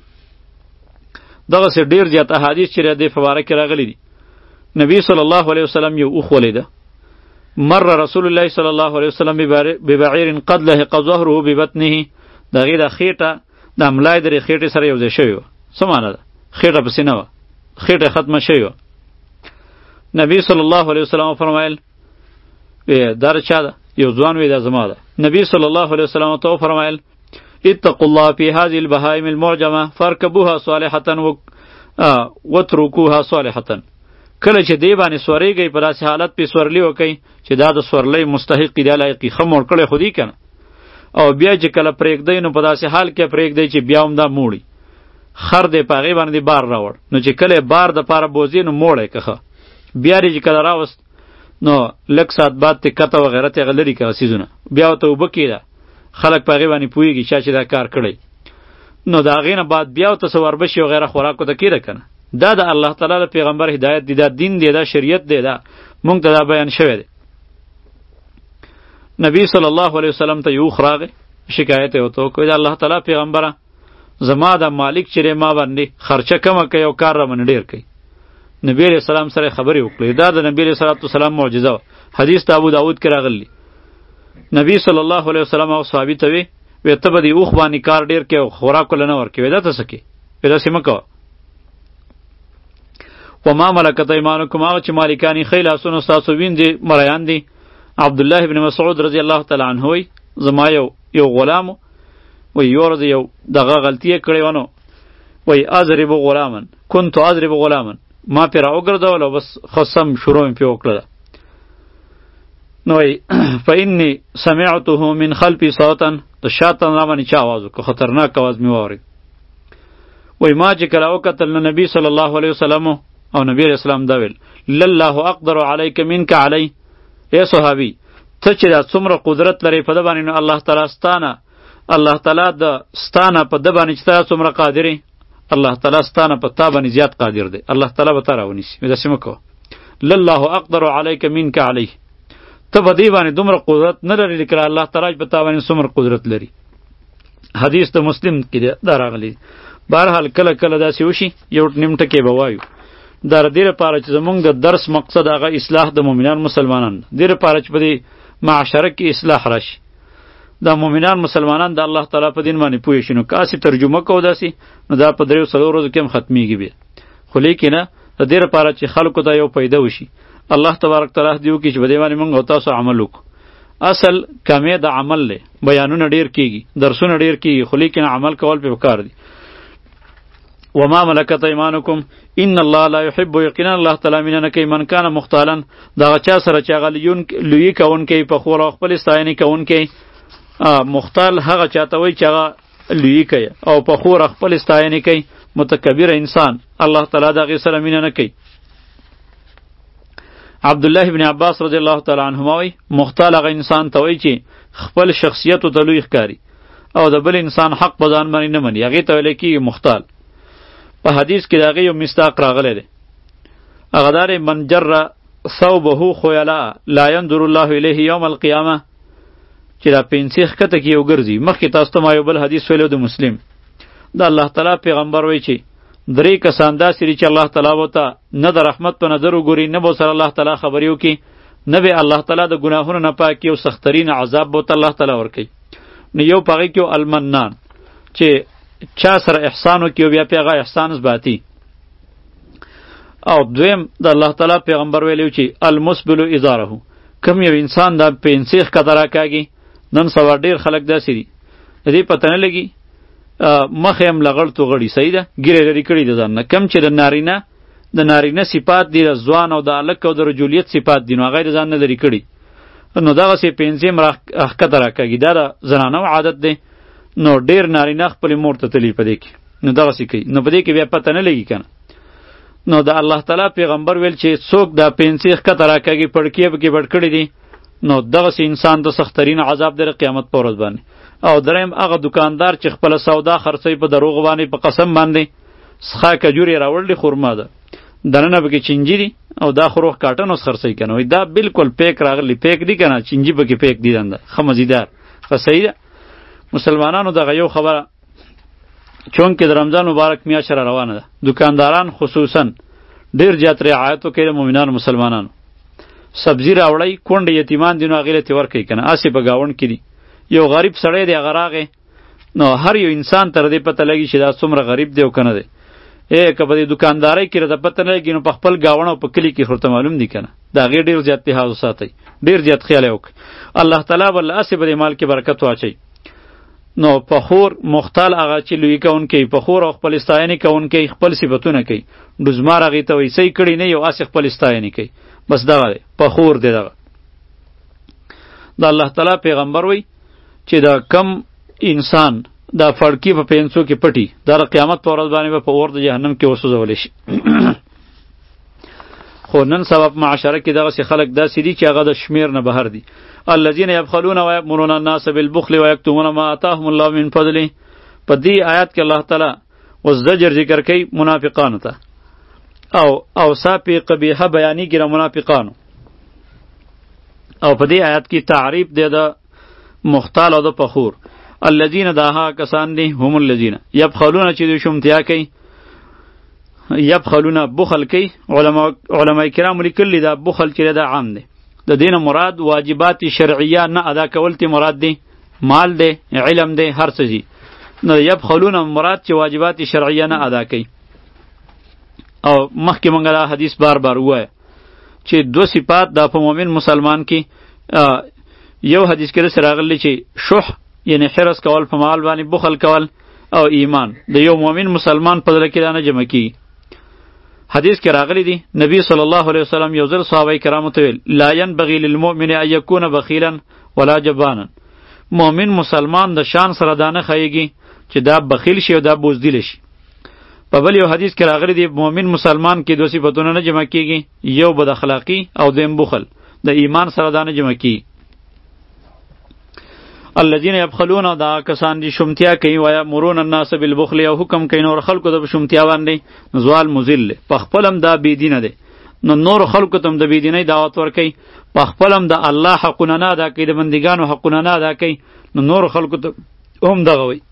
دغسې ډېر زیات احادیث چې د دې په باره کې راغلي دي نبی صلی الله علیه وسلم یو اوښ ولیده مر رسول الله صلی الله علیه وسلم ببعیر قد لحق ظهره ببطنه د هغې دا خېټه د ملای درې خېټې سره یو ځای شوې وه څه معنی ده خېټه پسې نه وه خېټه ختمه شوې وه نبی صلی الله علیه وسلم فرمایل دا چا ده یو ځوان وی دا زما ده نبی صلی الله علیه وسلم ته فرمایل اتقوا الله فی هذه البهائم المعجمه فارکبوها صالحه واتركوها صالحه کله چې دی باندې سورېږئ په داسې حالت پې سورلي وکئ چې دا د سورلۍ مستحق دی لایقي ښه موړ کړی خو دی که نه او بیا چې کله پرېږدئ نو په داسې حال کې پرېږدئ چې بیا هم دا موړي خر دی په هغې باندې بار راوړ نو چې کله یې بار دپاره بوځي نو موړی که ښه بیا یې چې کله راوست نو لږ ساعت بعد تې کته وغیره تې هغه لرې کړه څیزونه بیا ورته اوبه کېده خلک په هغې باندې پوهېږي چا چې دا کار کړی نو د هغې نه بعد بیا ورته څه وربشي وغیره خوراکو ته کېده که نه دا د الله تعالی د پیغمبر هدایت دی دا دین دی دا شریعت دی دا مونږ ته دا بیان شوی دی نبی صلی الله علیه وسلم ته یو اوښ راغی شکایت یې ورته وکړ د الله تعالی پیغمبره زما د مالک چې دی ما باندې خرچه کمه کوي او کار راباندې ډېر کوي نبی علیه السلام سره یې خبرې وکړې دا د نبی علیه صلات وسلام معجزه وه حدیث د ابو داود کې راغلی نبی صلی الله علیه وسلم او صحابي ته وی وی ته به د اوښ باندې کار ډېر کوې او خوراک له نه ورکوې دا ته څه کوې وی داسې مه کوه وما ملکت ایمانکم هغه چې مالکانی ښی لاسونه ستاسو ویندې مریان دي عبدالله ابن مسعود رضی الله تعالی عنه وی زما یو یو غلام وی یو ورځ یو دغه غلطي یې کړې وه نو وی اضرب غلامن کنت اضرب غلامن ما پرې راوګرځول او بس خصم شروع مې پرې وکړله نو وی فانی سمعته من خلفی صوتا د شاته را باندې چا اواز وکړه خطرناک اواز مې واورېد وی ما چې کله وکتل نو نبی صلی الله علیه وسلم او نبی علیہ السلام دا ویل لله اقدر علیک منک علی ای صحابی ته چې دا څومره قدرت لري په ده باندې نو الله تعالی ستانه الله تعالی د ستانه په د باندې چې تا څومره قادری الله تعالی ستانه په تا باندې زیات قادر دی الله تعالی به تا راونیسي داسې مه کوه لله اقدر علیک منک علیه ته په دې باندې دومره قدرت نه لري لکه الله تعالی په تا باندې څومره قدرت لري حدیث د مسلم کې دا راغلی بهرحال کله کله داسې وشي یو نیم ټکی به وایو دا د دې لپاره چې زمونږ د درس مقصد هغه اصلاح د مؤمنان مسلمانان دې لپاره چې په دې معاشره کې اصلاح راشي دا مؤمنان مسلمانان د الله تعالی په دین باندې پوه شي نو کاسې ترجمه کو داسې نو دا په دریو څلورو ورځو کې هم ختمیږي بیا خو لیکنه د دې لپاره چې خلکو ته یو پیدا وشي الله تبارک تعالی دې وکړي چې په دې باندې موږ او تاسو عمل وکړو اصل کمې د عمل له بیانونه ډیر کیږي درسونه ډیر کیږي خو لیکنه عمل کول په کار دي وما ملکت ایمانکم ان الله لا يحب یقینا الله تعالی مینه کوي من کان مختالا دا چا سره چې غلیون لوی کون کوي په خور خپل استاینه کون کوي مختال هغه چاته وای چې هغه لوی کوي او په خور خپل استاینه کوي متکبر انسان الله تعالی دا غي سره مینه نه کوي عبد الله ابن عباس رضی الله تعالی عنهما وای مختال هغه انسان ته وای چې خپل شخصیت ته لوی ښکاری او د بل انسان حق په ځان باندې نه مني هغه ته ویل کیږي مختال په حدیث کې داغه یو مستاق راغلی دی هغه دار من جر ثوبه خیلا لا ينظر الله الیه یوم القیامه چې دا پنسیخ کته کې یو ګرځي مخکې تاسو ته ما یو بل حدیث ویلو د مسلم د الله تعالی پیغمبر وایي چې درې کسان داسې دي چې الله تعالی ورته نه د رحمت په نظر وګوري نه به سره الله تعالی خبرې وکړي نه به الله تعالی د ګناهونو نه پاکي او سخترین عذاب به الله تعالی ورکوي نو یو پغې کې المنان چې چا سره احسان وکړي بیا پیغه احسان زباتی او دویم د الله تعالی پیغمبر ویلو چې المسبل ازاره کوم یو انسان دا پنسیخ کتره کاږي نن سوا ډیر خلک داسې دي دې پته نه لګي مخ هم لغړ تو غړي صحیح ده ګیره لري کړي د ځان نه کم چې د نارینه د نارینه صفات دي د ځوان او د الک او د رجولیت صفات دي نو غیر ځان نه لري کړي نو دغه سي پنځم راخ کتره کاږي دا د زنانو عادت دی نو ډیر نارینه خپل مور ته تلی پدې کې نو دغه سي کوي نو پدې کې بیا پته نه لګي کنه نو د الله تعالی پیغمبر ویل چې څوک دا پنځه کتره کوي پړکیه به کې پړکړی دي نو دغه سي انسان د سخترین عذاب در قیامت پر ورځ باندې او دریم هغه دکاندار چې خپل سودا خرڅي په دروغ باندې په قسم باندې څخه کجوري راوړل خورما ده دنه به کې چنجي دي او دا خروخ کاټن اوس خرڅي کنه وای دا بالکل پیک راغلی پیک دي کنه چنجي به کې پیک دي دنده خمزیدار صحیح ده مسلمانانو دغه یو خبره چون کې د رمضان مبارک میاشت را روانه ده دکانداران خصوصا ډیر زیات رعایت کوي مؤمنانو مسلمانانو سبزی راوړی کونډه یتیمان دي نو هغې ته ورکوي که نه هسې په ګاونډ کې دي یو غریب سړی دی هغه راغی نو هر یو انسان ته دې پته لګي چې دا څومره غریب دی او که نه دی ای که په دې دکاندارۍ کې راته پته نه لګي نو په خپل ګاونډ او په کلي کې خو ورته معلوم دي که نه د هغې ډېر زیات لحاظ وساتئ ډېر زیات خیال یې وکړئ الله تعالی به هسې به دې مال کې برکت واچوي نو پخور مختال هغه چې لوی کوونکی پخور او خپل ستاینې کوونکی خپل صفتونه کوي ډزمار هغې ته وایي صحیح کړي نه یو هسې خپل ستاینې کوي بس دغه دی پخور دی دغه د الله تعالی پیغمبر وایي چې دا کم انسان دا فړکي په پینسو کې پټي دا د قیامت په ورځ باندې به په اور د جهنم کې وسوځولی شي خو نن سبب معاشره کې دغسې خلک داسې دي چې هغه د شمیر نه بهر دي الذين يبخلون ويأمرون الناس بالبخل ويكتمون ما آتاهم الله من فضله په دې آیات کې الله تعالی اوس زجر ذکر کوي منافقانو ته او اوصاف قبیحه بیانی ګره منافقانو او په دې آیات کې تعریف دی د مختال او د فخور الذين داها کسان دي هم الذين يبخلون چې دوی شومتیا کوي یبخلون بخل کوي علما علما کرام لیکلي دا بخل چې دا عام دی د دین مراد واجبات شرعیه نه ادا کول تی مراد دی مال دی علم دی هر څه دی نو یبخلون مراد چې واجبات شرعیه نه ادا کوي او مخکې مونږ دا حدیث بار بار وایه چې دو صفات د په مؤمن مسلمان کې یو حدیث کې سره راغلی چې شح یعنی حرص کول په مال باندې بخل کول او ایمان د یو مؤمن مسلمان په ځل کې دا نه جمع کی حدیث کې راغلی دی نبی صلی الله علیه وسلم یو ځل صحابه کرامو ته ویل لا ينبغي للمؤمن ان يكون بخیلا ولا جبانا مؤمن مسلمان د شان سره دانه خایږي چې دا بخیل شي او دا بوزدل شي په بل یو حدیث کې راغلی دی مؤمن مسلمان کې دوه صفاتونه نه جمع کیږي یو بد اخلاقی او دیم بخل د ایمان سره دانه جمع کی الذين يبخلون دا کسان دي شمتیا کوي و یامرون الناس بالبخل او حکم کوي نور خلکو د شمتیا باندې زوال مذل په خپلم دا بيدینه دي نو نور خلکو تم د بيدینۍ دعوت ورکي په خپلم د الله حقونه نه ادا کوي د بندګانو حقونه نه ادا کوي نو نور خلکو ته هم دغه وي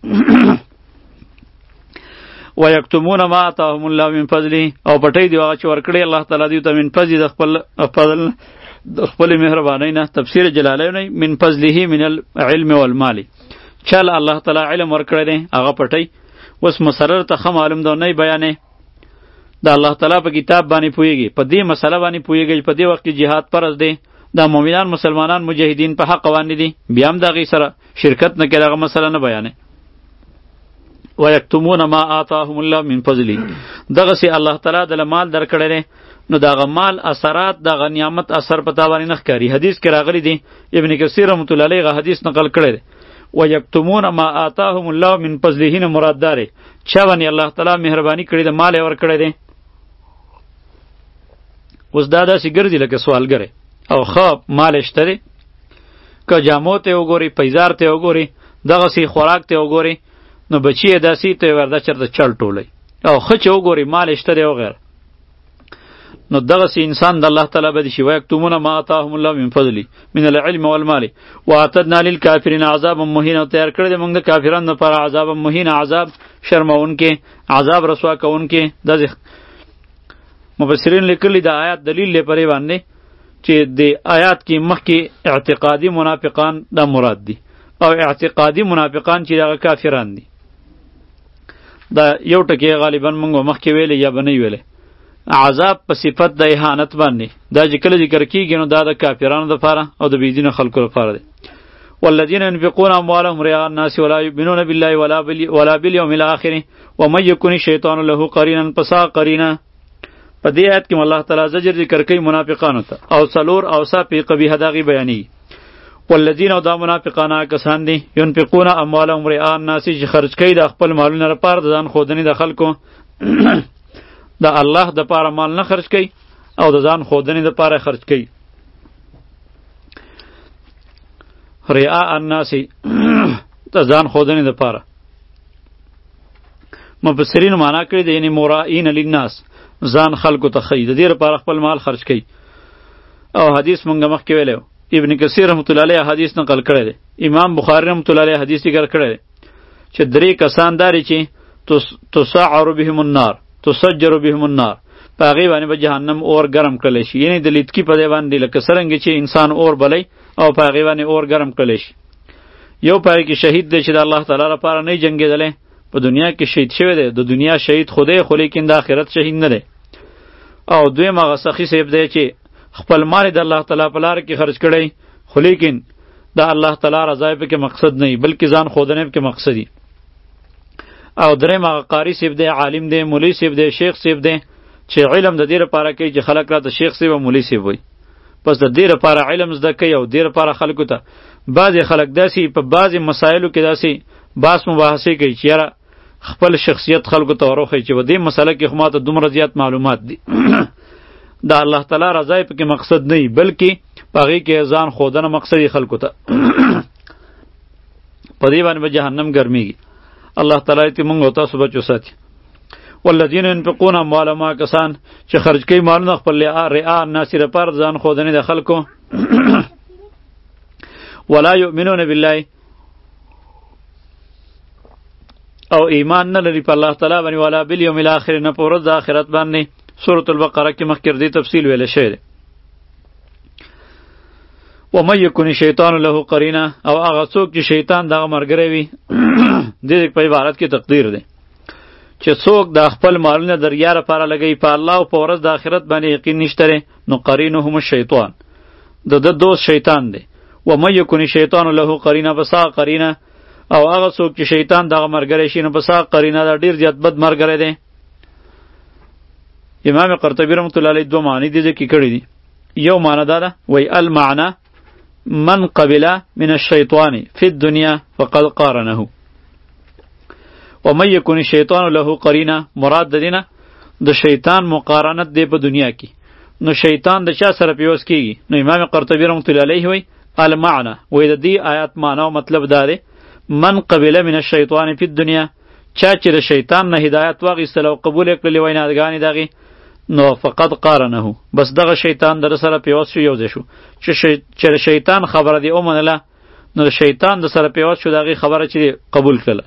ويكتمون ما آتاهم الله من فضله او پټي دی هغه چې ورکړي الله تعالی دوی ته من فضل د خپل فضل د خپل مهربانۍ نه. تفسیر جلالین من فضله من العلم والمال چل الله تعالی علم ورکړی دی هغه پټي اوس مسرر ته خه معلوم ده نه بیانې د الله تعالی په کتاب باندې پوهیږي په دې مسله باندې پوهیږي په دې وخت کې جهاد فرض دی دا مؤمنان مسلمانان مجاهدین په حق باندې دي بیا هم دغه سره شرکت نه کوي هغه مسله نه بیانې ويكتمون ما آتاهم الله من فضله دغه سي الله تعالی د مال درکړی دی نو دغه مال اثرات دغه نعمت اثر پتا باندې نه ښکاري حدیث کې راغلی دی ابن کثیر رحمت الله علیه حدیث نقل کړی دی ويكتمون ما آتاهم الله من فضله نه مراد داره چا باندې الله تعالی مهرباني کړی د مال ور کړی دی اوس دا داسې ګرځي لکه سوالګره او خب مال شته که جامو ته وګوري پیزار ته وګوري دغه سي خوراک ته وګوري نو بچی داسې ته ورده چرته چل ټولي او خچ وګوري مال شته او غیر نو دغه سي انسان د الله تعالی به شي ويكتمون ما آتاهم الله من فضله من العلم والمال واعتدنا للكافرين عذابا مهينا تیار کړی موږ د کافرانو لپاره عذاب مهین عذاب شرمون کې عذاب رسوا کون کې د مفسرین لیکلي د آیات دلیل لپاره باندې چې د آیات کې مخکې اعتقادي منافقان دا مراد دي او اعتقادي منافقان چې دغه کافران دي دا یو ټکی غالبا موږ مخکې ویلې یا بنې ویلې عذاب په صفت د اهانت باندې دا چې کله ذکر کیږي نو دا د کافرانو لپاره او د بيدینو خلکو لپاره دی والذین ينفقون اموالهم رئاء الناس ولا يؤمنون بالله ولا بال ولا باليوم الاخر ومن يكن الشيطان له قرينا فساء قرينا په دې آیت کې الله تعالی زجر ذکر کوي منافقانو ته او څلور اوصاف قبیحه دغه بیانوي والذین او دا منافقان کسان دي ينفقون اموالهم رئاء الناس چې خرج کوي د خپل مالونو لپاره د ځان خودنی د خلکو د الله د پاره مال نه خرج کوي او د ځان خودنی د پاره خرج کوي رئاء الناس د ځان خودنی د پاره مفسرین معنا کړی دی یعنی مرائین للناس ځان خلکو ته خی د دې لپاره خپل مال خرج کوي او حدیث مونږ مخکې ویلو ابن کثیر رحمت الله علیه حدیث نقل کړی دی امام بخاری رحمت الله علیه حدیث ذکر کړی دی چې درې کسان داري چې تسعر بهم النار تسجر بهم النار په هغې باندې به جهنم اور ګرم کړلی شي یعنی د لیدکي په دې باندې لکه څرنګه چې انسان اور بلی او په هغې باندې اور ګرم کړلی شي یو په هغې کې شهید دی چې د الله تعالی لپاره نه جنګېدلی په دنیا کې شهید شوی دی د دنیا شهید خو دی خو لیکن د آخرت شهید نه دی او دویم هغه سخي صاحب دی چې خپل مال د الله تعالی په لار کې خرج کړی خو لیکن د الله تعالی رضا پکې مقصد نه بلکې ځان خودنه پکې مقصد دی او دریم هغه قاری صاحب دی عالم دی مولوی صاحب دی شیخ صاحب دی چې علم د دې لپاره کوي چې خلک راته شیخ صاحب او مولوی صاحب وي پس د دې لپاره علم زده کوي او د دې لپاره خلکو ته بعضې خلک داسې په بعضې مسایلو کې داسې بحث مباحثې کوي چې یاره خپل شخصیت خلکو ته وروښیي چې په دې مسله کې خو ماته دومره زیات معلومات دي د الله تعالی رضا یې پکې مقصد نه وي بلکې په هغې کې ځان ښودنه مقصد یې خلکو ته په دې باندې به جهنم ګرمیږي الله تعالی دې موږ او تاسو بچو ساتي والذین ينفقون اموالهم کسان چې خرج کوي مالونه خپل رئاء الناس لپاره ځان ښودنې د خلکو ولا یؤمنون بالله او ایمان نه لري په الله تعالی باندې ولا بالیوم الاخر نه په ورځ د آخرت باندې سورة البقره کې مخکې دې تفصیل ویل شوی دی ومن یکن شیطان له قرینا او هغه څوک چې شیطان دغه ملګری وي دې په عبارت کې تقدیر دی چې څوک د خپل مالونه د ریا لپاره لګوي په الله او په ورځ د آخرت باندې یقین نشته دی نو قرینهم الشیطان د ده دوست شیطان دی ومن یکن شیطان له قرینا فساء قرینا او هغه څوک چې شیطان دغه ملګری شي نو فساء قرینا دا ډېر زیات بد ملګری دی امام قرطبی رحمت الله علیه دوه معنی دي ذکر کړي دي یو معنی دا ده وای المعنى من قبل من الشیطان فی الدنیا فقد قارنه ومن یکن الشیطان له قرینا مراد د دینه د شیطان مقارنت دی په دنیا کې نو شیطان د چا سره پیوس کیږي نو امام قرطبی رحمت الله علیه وای المعنى وې د دې آیات معنا او مطلب دا دی من قبل من الشیطان فی الدنیا چا چې د شیطان نه هدایت واخیستل او قبول یې کړلې وینادګانې دغې نو فقط قارنه بس دغه شیطان در سره پیوست شو یوځای شو چې شی... چې شیطان خبره دی ومنله نو شیطان د سره پیوست شو دغې خبره چې قبول کړله.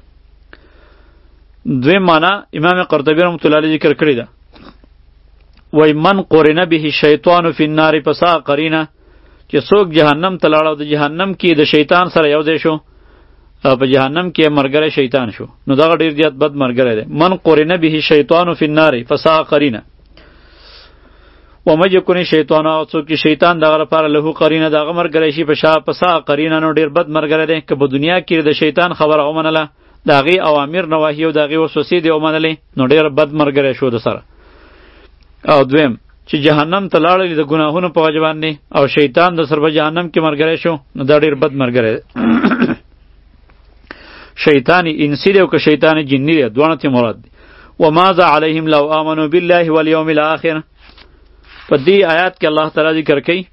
دویم معنا امام قرطبی رحمة الله علیه ذکر کړې ده وای من قرنه به شیطان فی النار فساء قرینه چې څوک جهنم ته لاړ او د جهنم کې د شیطان سره یوځای شو او په جهنم کې مرګره شیطان شو نو دغه ډیر زیات بد مرګره دی. من قرنه به شیطان فی النار فساء قرینه ومن یکن شیطان او څوک چې شیطان دغه لپاره له قرینه دغه مرګره شي په شا فساء قرینه نو ډیر بد مرګره دی که په دنیا کې د شیطان خبره ومنله د هغې اوامر نواهی او د هغې وسوسې دې ومنلې نو ډېر بد مرګری شو د سره. او دویم چې جهنم ته لاړلې د ګناهونو په وجه باندې او شیطان د سر په جهنم کې مرګری شو نو دا ډېر بد مرګری دی. شیطانی انسی دی او که شیطان جنی دی دواړه ته مراد دی. وماذا علیهم لو آمنوا بالله والیوم الاخر په دې آیات کې الله تعالی ذکر کوي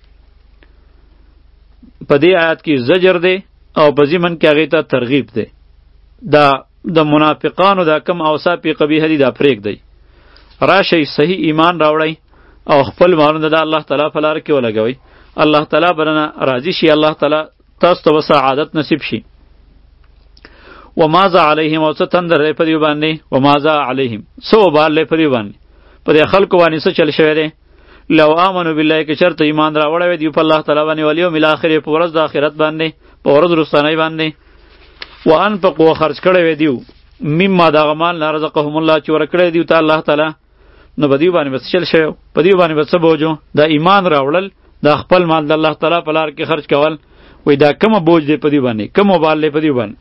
په دې آیات کې زجر دی او په ضمن کې هغې ته ترغیب دی. دا د منافقانو دا کم اوصاف قبیحه دي دا پرېږدئ راشئ صحیح ایمان راوړئ او خپل مالونه د الله تعالی په لاره کې ولګوئ الله تعالی برنه راضي شي الله تعالی تاسو ته به سعادت نصیب شي. وماذا علیهم او څه تندر دی په دې باندې وماذا علیهم څه وبال دی په دې باندې په دې خلکو باندې څه چل شوی دی لو آمنوا بالله که چېرته ایمان راوړی وی دوی په الله تعالی باندې والیوم الاخر په ورځ د آخرت باندې په ورځ رستنۍ باندې وانفقوا خرج کړی وی دیو مما دغه مال نه رزقهم الله چې ورکړی دیو ته الله تعالی نو په دیو باندې به څه چل شوی په دیو باندې به څه بوجو د ایمان راوړل د خپل مال د الله تعالی په لار کې خرج کول وی دا کومه بوج دی په دیو باندې کوم وبال دی په دیو باندې.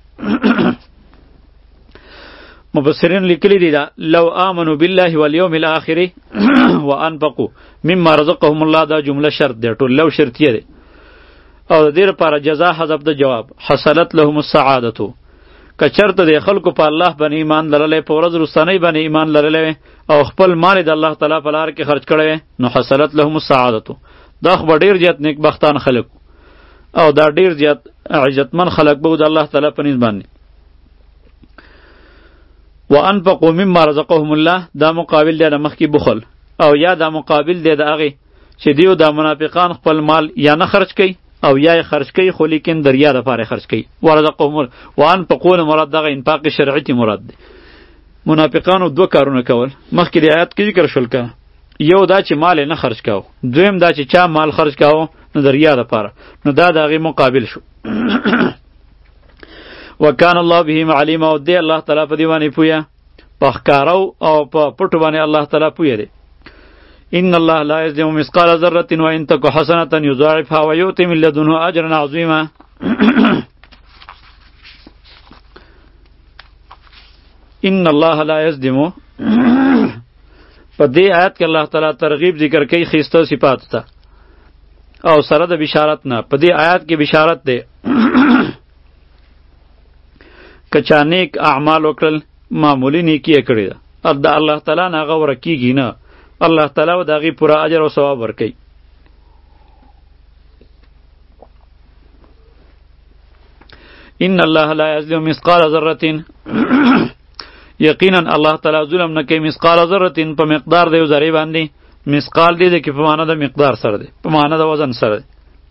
مفسرین لیکلی دی دا لو آمنوا بالله والیوم الاخر وانفقوا مما رزقهم الله دا جمله شرط دی ټول لو شرطیه دی او د دې لپاره جزا حذف د جواب حصلت لهم السعادة که چرته د خلکو په الله باندې ایمان لرلی په ورځ رستنۍ باندې ایمان لرلی او خپل مال د الله تعالی په لار کې خرج کړی نو حصلت لهم السعادة دا خو به ډېر زیات نیکبختان خلک او دا ډېر زیات عزتمن خلک به د الله تعالی په نیز باندې. وانفقوا مما رزقهم الله دا مقابل دی د مخکې بخل او یا دا مقابل دی د هغې چې دیو دا منافقان خپل مال یا نه خرج کوي او یا یې خرج کوي خو لیکن د ریا دپاره خرج کوي. ورزقهم وانفقون مراد دغه انفاق شرعي تی مراد دی. منافقانو دوه کارونه کول مخکې د آیات کې ذکر شول که یو دا چې مال نه خرج کاو دویم دا چې چا مال خرج کاو نو د ریا دپاره نو دا د هغې مقابل شو. وکان الله بهم علیم او دی الله تعالی په دې باندې پوهه په ښکارو او په پټو باندې الله تعالی پوهه دی. ان الله لا یظلم مثقال ذره وان تک حسنه یضاعفها ویؤتی من لدنه اجرا عظیما. ان الله لا یظلم په دې آیت کې الله تعالی ترغیب ذکر کوي خیسته صفات ته او سره د بشارت نه. په دې آیت کې بشارت دی که چا نیک اعمال وکړل معمولی نیکی یې کړې ده د الله تعالی نه هغه ورکیږي نه الله تعالی به د هغې پوره اجر او ثواب ورکوي. ان الله لا یظلم مثقال ذره یقینا الله تعالی ظلم نه کوي مثقال ذره په مقدار د یو ذرې باندې مثقال دی د کې په معنا د مقدار سره دی په معنا د وزن سره دی.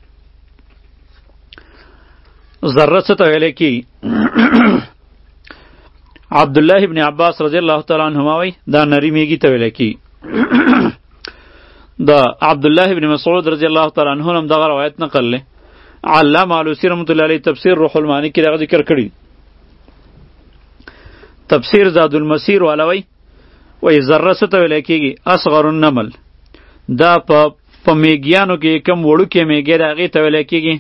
ذره څه ته ویلی کېږي عبدالله ابن عباس رضی الله تعالی عنهما وی دا نری میږي ته ویلی کېږي. دا عبدالله ابن مسعود رضی الله تعالی عنه هم دغه روایت نقل لی علامه علوسی رحمت الله علیه تفسیر روح المعانی کې دغه ذکر کړی. تفسیر زاد المسیر والوی وی ذره څه ته ویلی کېږي اصغر النمل دا په په میږیانو کې کم وړوکې میږی د هغې ته ویلی کېږي.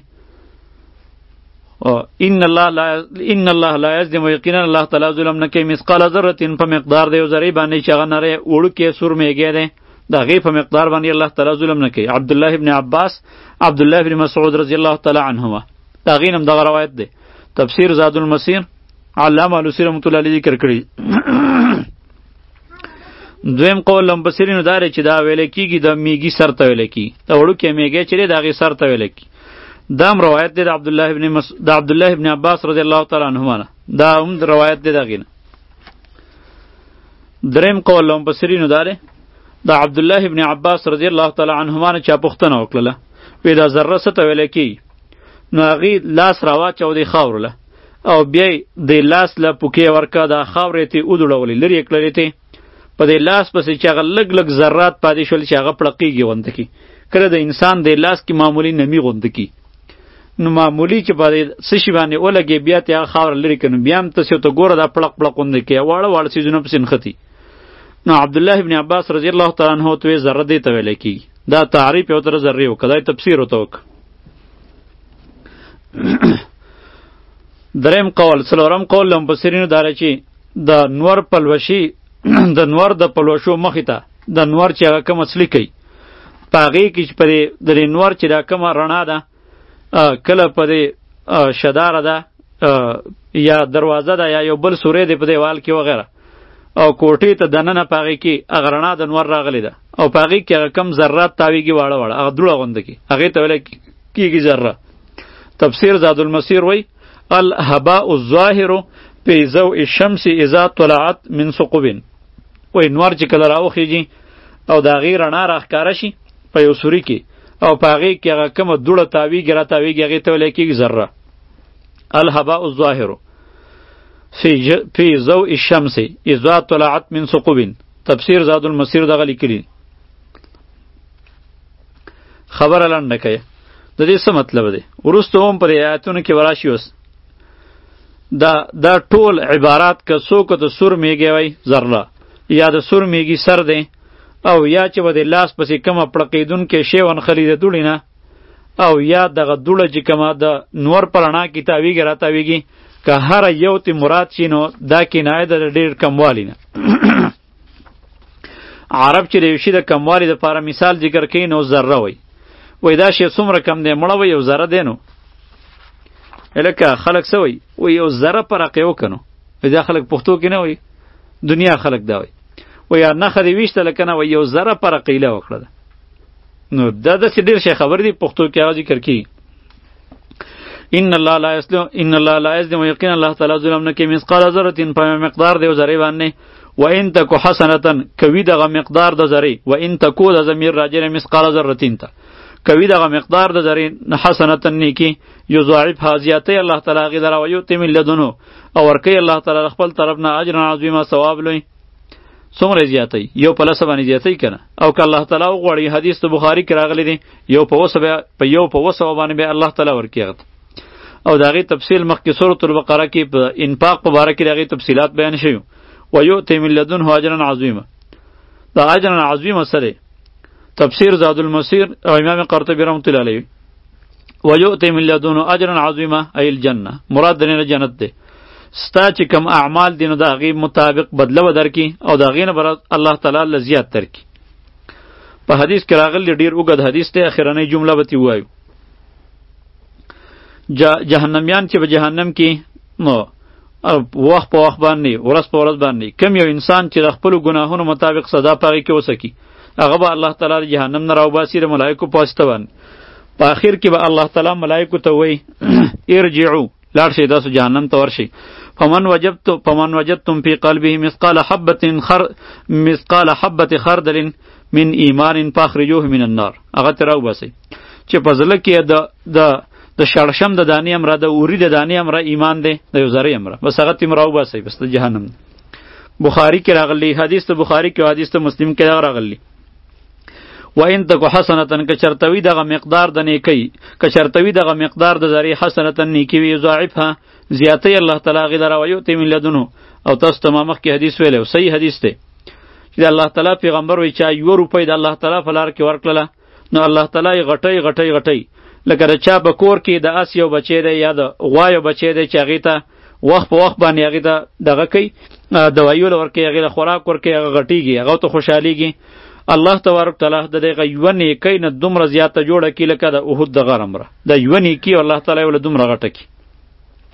ان الله لا ان الله لا یظلم یقینا الله تعالی ظلم نه کوي مثقال ذره په مقدار د یو ذرې باندې چې هغه نری وړوکی سور میږی دی د هغې په مقدار باندې الله تعالی ظلم نه کوي. عبدالله ابن عباس عبدالله ابن مسعود رضی الله تعالی عنهما د هغې نه هم دغه روایت دی. تفسیر زاد المسیر علامه علوسی رحمت الله علیه ذکر کړي. دویم قول لمبصرینو دا دی چې دا ویلی کېږي د میږي سر ته ویلی کېږي د وړوکی میږی چې دی د هغې سر ته ویلی کېږي دام روایت دی د عبد الله ابن مس... د عبد الله ابن عباس رضی الله تعالی عنهما نه. دا هم روایت دی دغه نه. دریم قول لهم بصرینو داره د عبد الله ابن عباس رضی الله تعالی عنهما نه چا پوښتنه وکړه وی دا ذره څه ته ویل کی؟ نو هغې لاس راواچو دی خاورو له او بیا د لاس له پوکې ورکه دا خاورې تې ودوړولې لرې یې کړلې تې په دې لاس پسې چې هغه لږ لږ ذرات پاتې شول چې هغه پړقېږي غونته کې کله د انسان د لاس کې معمولي نمی غونته کې نو معمولي چې په دې څه شي باندې ولګې بیا تې هغه خاوره لرې کړه نو بیا هم تاسې ورته ګوره دا پړق پړق غونده کې واړه واړه څیزونه پسې نښتي. نو عبدالله ابن عباس رضی الله تعالی عنه ته وایي ذره دې ته ویلی کېږي. دا تعریف یې ورته ذرې وکړه، دا تفسیر ورته وکړه. دریم قول څلورم قول له مفسرینو داره چې د نور پلوشي د نور د پلوشو مخې ته د نور چې هغه کوم اصلي کوي په هغې کې چې په دې د نور چې دا کومه رڼا ده کله په دې شداره ده یا دروازه ده یا یو بل سوری دی په دیوال کې وغیره او کوټې ته دننه په هغې کې هغه رڼا د نور راغلی ده او په هغې کې هغه کم ذرات تاویږي واړه واړه هغه دوړه غونده کې هغې ته ویلی کېږي ذره. تفسیر زاد المسیر وی الهباء الظاهر فی ضوء الشمس اذا طلعت من ثقب. وی نور چې کله راوخیږي او د هغې رڼا راښکاره شي په یو سوري کې او په هغې کې هغه کومه دوړه تاویږي را تاویږي هغې ته ویلی کېږي ذره. الهباء الظاهر فی ضوء الشمس اذا طلعت من ثقب. تفسیر زاد المسیر دغه لیکلي. خبره لنډه کوي د دې څه مطلب دی؟ وروسته هم په آیاتونو کې وراشي اوس دا دا ټول عبارات که څوک د سور میږی وی ذره یا د سور میږي سر دی او یا چې به د لاس پسې کومه پړقېدونکې شی ونښلي د دوړې نه او یا دغه دوړه چې کومه د نور په رڼا کې تاویږي را تاویږي که هره یو تی مراد شي نو دا کنایه ده د ډېر کموالي نه. عرب چې د یو شي د کموالي دپاره مثال ذکر کوي نو ذره وی وی دا شی څومره کم دی مړه وی یو ذره دی نو لکه خلک څه وی وی یو ذره پرقې وکړه نو دا خلک پښتو کې نه وی دنیا خلک دا وی وی نښه دې ویشته لکه نه وی یو ذره پرقیله وکړه ده نو دا داسې ډېر شی خبر دی پښتو کې هغه ذکر کیږي. ان الله لا یظلم ان الله لا یظلم یقینا الله تعالی ظلم نه کوي مثقال ذره په مقدار دی ذره باندې و ان تک حسنه کوي دغه مقدار د ذره و ان تکو د ضمیر راجع مثقال ذره ته کوي دغه مقدار د ذره حسنه نیکی یضاعف حاضیته الله تعالی غی درا و یؤتی من لدنه او ورکی الله تعالی خپل طرف نه اجر عظیمه ثواب لوی څومره زیاتی یو په لسه باندې زیاتی کنه او که الله تعالی وغواړي حدیث ته بخاری کې راغلی دی یو په وسه په یو په وسه باندې به الله تعالی ورکیږي او داغه تفصیل مخکې سورۃ البقره کې په انفاق په باره کې داغه تفصیلات بیان شوی و یؤتی من لدنه اجر عظیمه دا اجر عظیمه سره تفسیر زاد المسیر او امام قرطبی رحمۃ اللہ علیہ و یؤتی من لدنه اجر عظیمه ای الجنه مراد دنه جنت ده ستا چې کم اعمال دي نو د هغې مطابق بدله به درکړي او د هغې نه به الله تعالی له زیات درکړي. په حدیث کې راغلی ډېر اوږد حدیث دی اخرنۍ جمله به ترې ووایو. جهنمیان چې په جهنم کې نو وخت په وخت باندې ورځ په ورځ باندې کم یو انسان چې د خپلو ګناهونو مطابق سزا په هغې کې وسکي هغه به الله تعالی د جهنم نه راوباسي د ملایکو په واسطه باندې. په آخر کې به الله تعالی ملایکو ته وایي ارجعو لاړ شئ تاسو جهنم ته ورشئ فمن وجدت فمن وجدتم في قلبه مثقال حبة خر مثقال حبة خردل من ایمان فاخرجوه من النار هغه ته راوباسئ چې په زړه کې د د د شړشم د دانې امره د اوري د دانې امره ایمان دی د یو ذرې امره بس هغه تیم راوباسئ بس د جهنم. بخاری کې راغلی حدیث ته بخاری کې حدیث ته مسلم کې راغلی و ان تکو حسنتن که چرتوی دغه مقدار د نیکی که چرتوی دغه مقدار د ذری حسنتن نیکی وی ضاعفها زیاتی الله تعالی غیر او یؤتی من لدنه او تاسو ته مخ کې حدیث ویلو صحیح حدیث دی چې الله تعالی پیغمبر وی چا یو روپۍ د الله تعالی په لار کې ورکړله نو الله تعالی غټي غټي غټي لکه چا په کور کې د اس یو بچی دی یا د غوا یو بچی دی چې هغې ته وخت په وخت باندې هغې ته دغه کوي دوایونه ورکوي هغې له خوراک ورکوي هغه غټیږي هغه ته خوشحالیږي الله تبارک تعالی د دغه یوه نیکۍ نه دومره زیاته جوړه کړي لکه د احد د غر امره د یوه نیکي الله تعالی ولې دومره غټه کړي.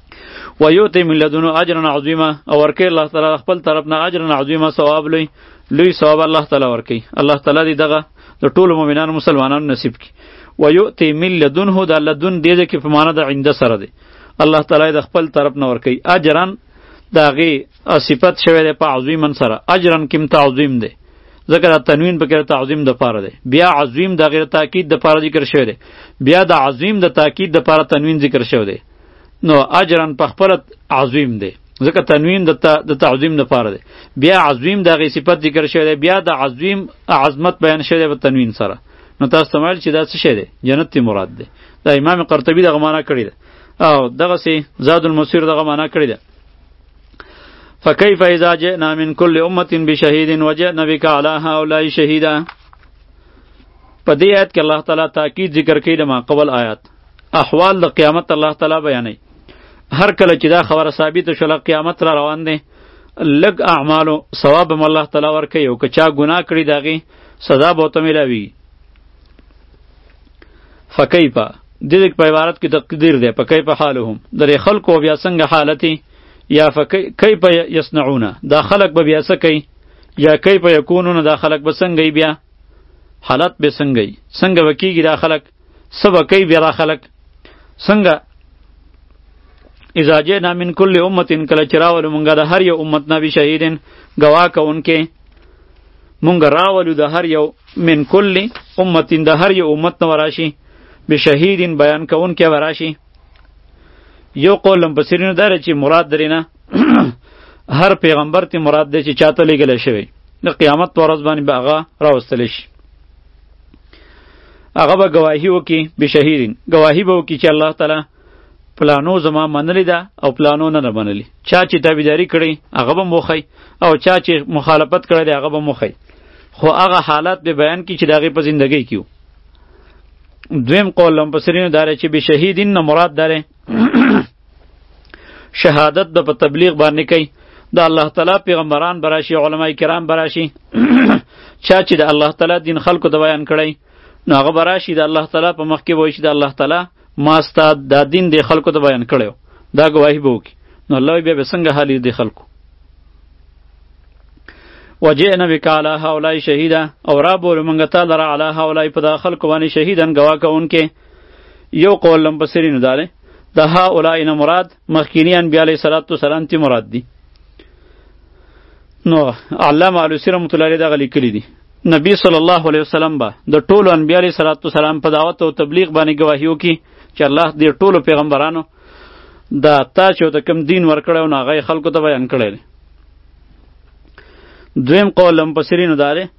و یؤتی من لدنه اجرا عظیما او ورکوي الله تعالی خپل طرف نه اجرا عظیما ثواب لوی لوی ثواب الله تعالی ورکي. الله تعالی دې دغه د ټولو مؤمنانو مسلمانانو نصیب کړي. ويؤتي من لدنه، دا لدن دې کې په معنا د عند سره دی. الله تعالی د خپل طرف نه ورکي. اجرن دا غي صفت شوی دی په عظیمن سره. اجرن کیم تعظیم دی، ځکه دا تنوین په کې تعظیم د پاره دی. بیا عظیم د غیر تاکید د پاره ذکر شوی دی، بیا د عظیم د تاکید د پاره تنوین ذکر شوی دی. نو اجرن په خپل عظیم دی، ځکه تنوین د د تعظیم د پاره دی. بیا عظیم د غي صفت ذکر شوی دی، بیا د عظیم عظمت بیان شوی دی په تنوین سره. نو تاسو سمال چې دا څه شی دی؟ جنت تی مراد دی. دا امام قرطبی دغه معنا کړی دی، او دغه سي زاد المسیر دغه معنا کړی دی. فكيف اذا جئنا من كل امه بشهيد وجئنا بك على هؤلاء شهيدا. په دې آیت کې الله تعالی تاکید ذکر کړي د ما قبل آیات احوال د قیامت الله تعالی بیانوي. هر کله چې دا خبره ثابت شوه قیامت را روان دی، لږ اعمالو ثواب هم الله تعالی ورکوي، او که چا ګناه کړي د هغې سزا به ورته میلاوي. فکیف دې په عبارت کې تقدیر دی، فکیف حالهم درې خلکو بیا څنګه حالتي، یا کیف یصنعون دا خلق به بیا څه کوي، یا کیف یکونون دا خلق به څنګه بیا حالت به څنګه څنګه وکیږي دا خلق څه به کوي بیا دا خلق څنګه. اذا جئنا من كل امه کله چې راولو مونږه د هر یو امت نه بشهیدن ګواه کوونکې، مونږ راولو د هر یو من کل امت د هر یو امت نه وراشي بشهیدن بیان کوونکې وراشي. یو قول مفسرینو داره چې مراد درینه هر پیغمبر تی مراد دی چې چاته لېږلی شوی، د قیامت په ورځ باندې به هغه راوستلی شي. هغه به ګواهي وکړي بشهیدین، ګواهي به وکړي چې الله تعالی پلانو زما منلی ده او پلانو نه نه منلی. چا چې تابعداري کړی هغه به موخی، او چا چې مخالفت کړی دی هغه به موخی. خو هغه حالات به بیان کړي چې د هغې په زندګۍ کې. دویم قول مفسرینو داره چې بشهیدین نه مراد داره شهادت د په تبلیغ باندې کوي د الله تعالی پیغمبران براشي، علماء کرام براشي. چا چې د الله تعالی دین خلکو ته بیان کړی نو هغه براشي د الله تعالی په مخ کې وایي چې د الله تعالی ما ستا دا دین د خلکو ته بیان کړی، دا ګواهي به وکړي. نو الله بیا به څنګه حال د خلکو. وجئنا بک علی هؤلاء شهیدا، او را بولو مونږ ته لره علی هؤلاء په دا خلکو باندې شهیدن ګواه کوونکې. یو قول مفسرینو داره د هؤلاء نه مراد مخکینی انبیاء علیه الصلاة والسلام تی مراد دي. نو علامه علوسی رحمة الله علیه دغه لیکلي دي نبی صلی الله علیه وسلم به د ټولو انبیاء علیه الصلاة والسلام په دعوت او تبلیغ باندې ګواهي وکړي چې الله دې ټولو پیغمبرانو دا تا چې ورته کوم دین ورکړی نو هغه یې خلکو ته بیان کړی دی. دویم قول مفسرینو دا دی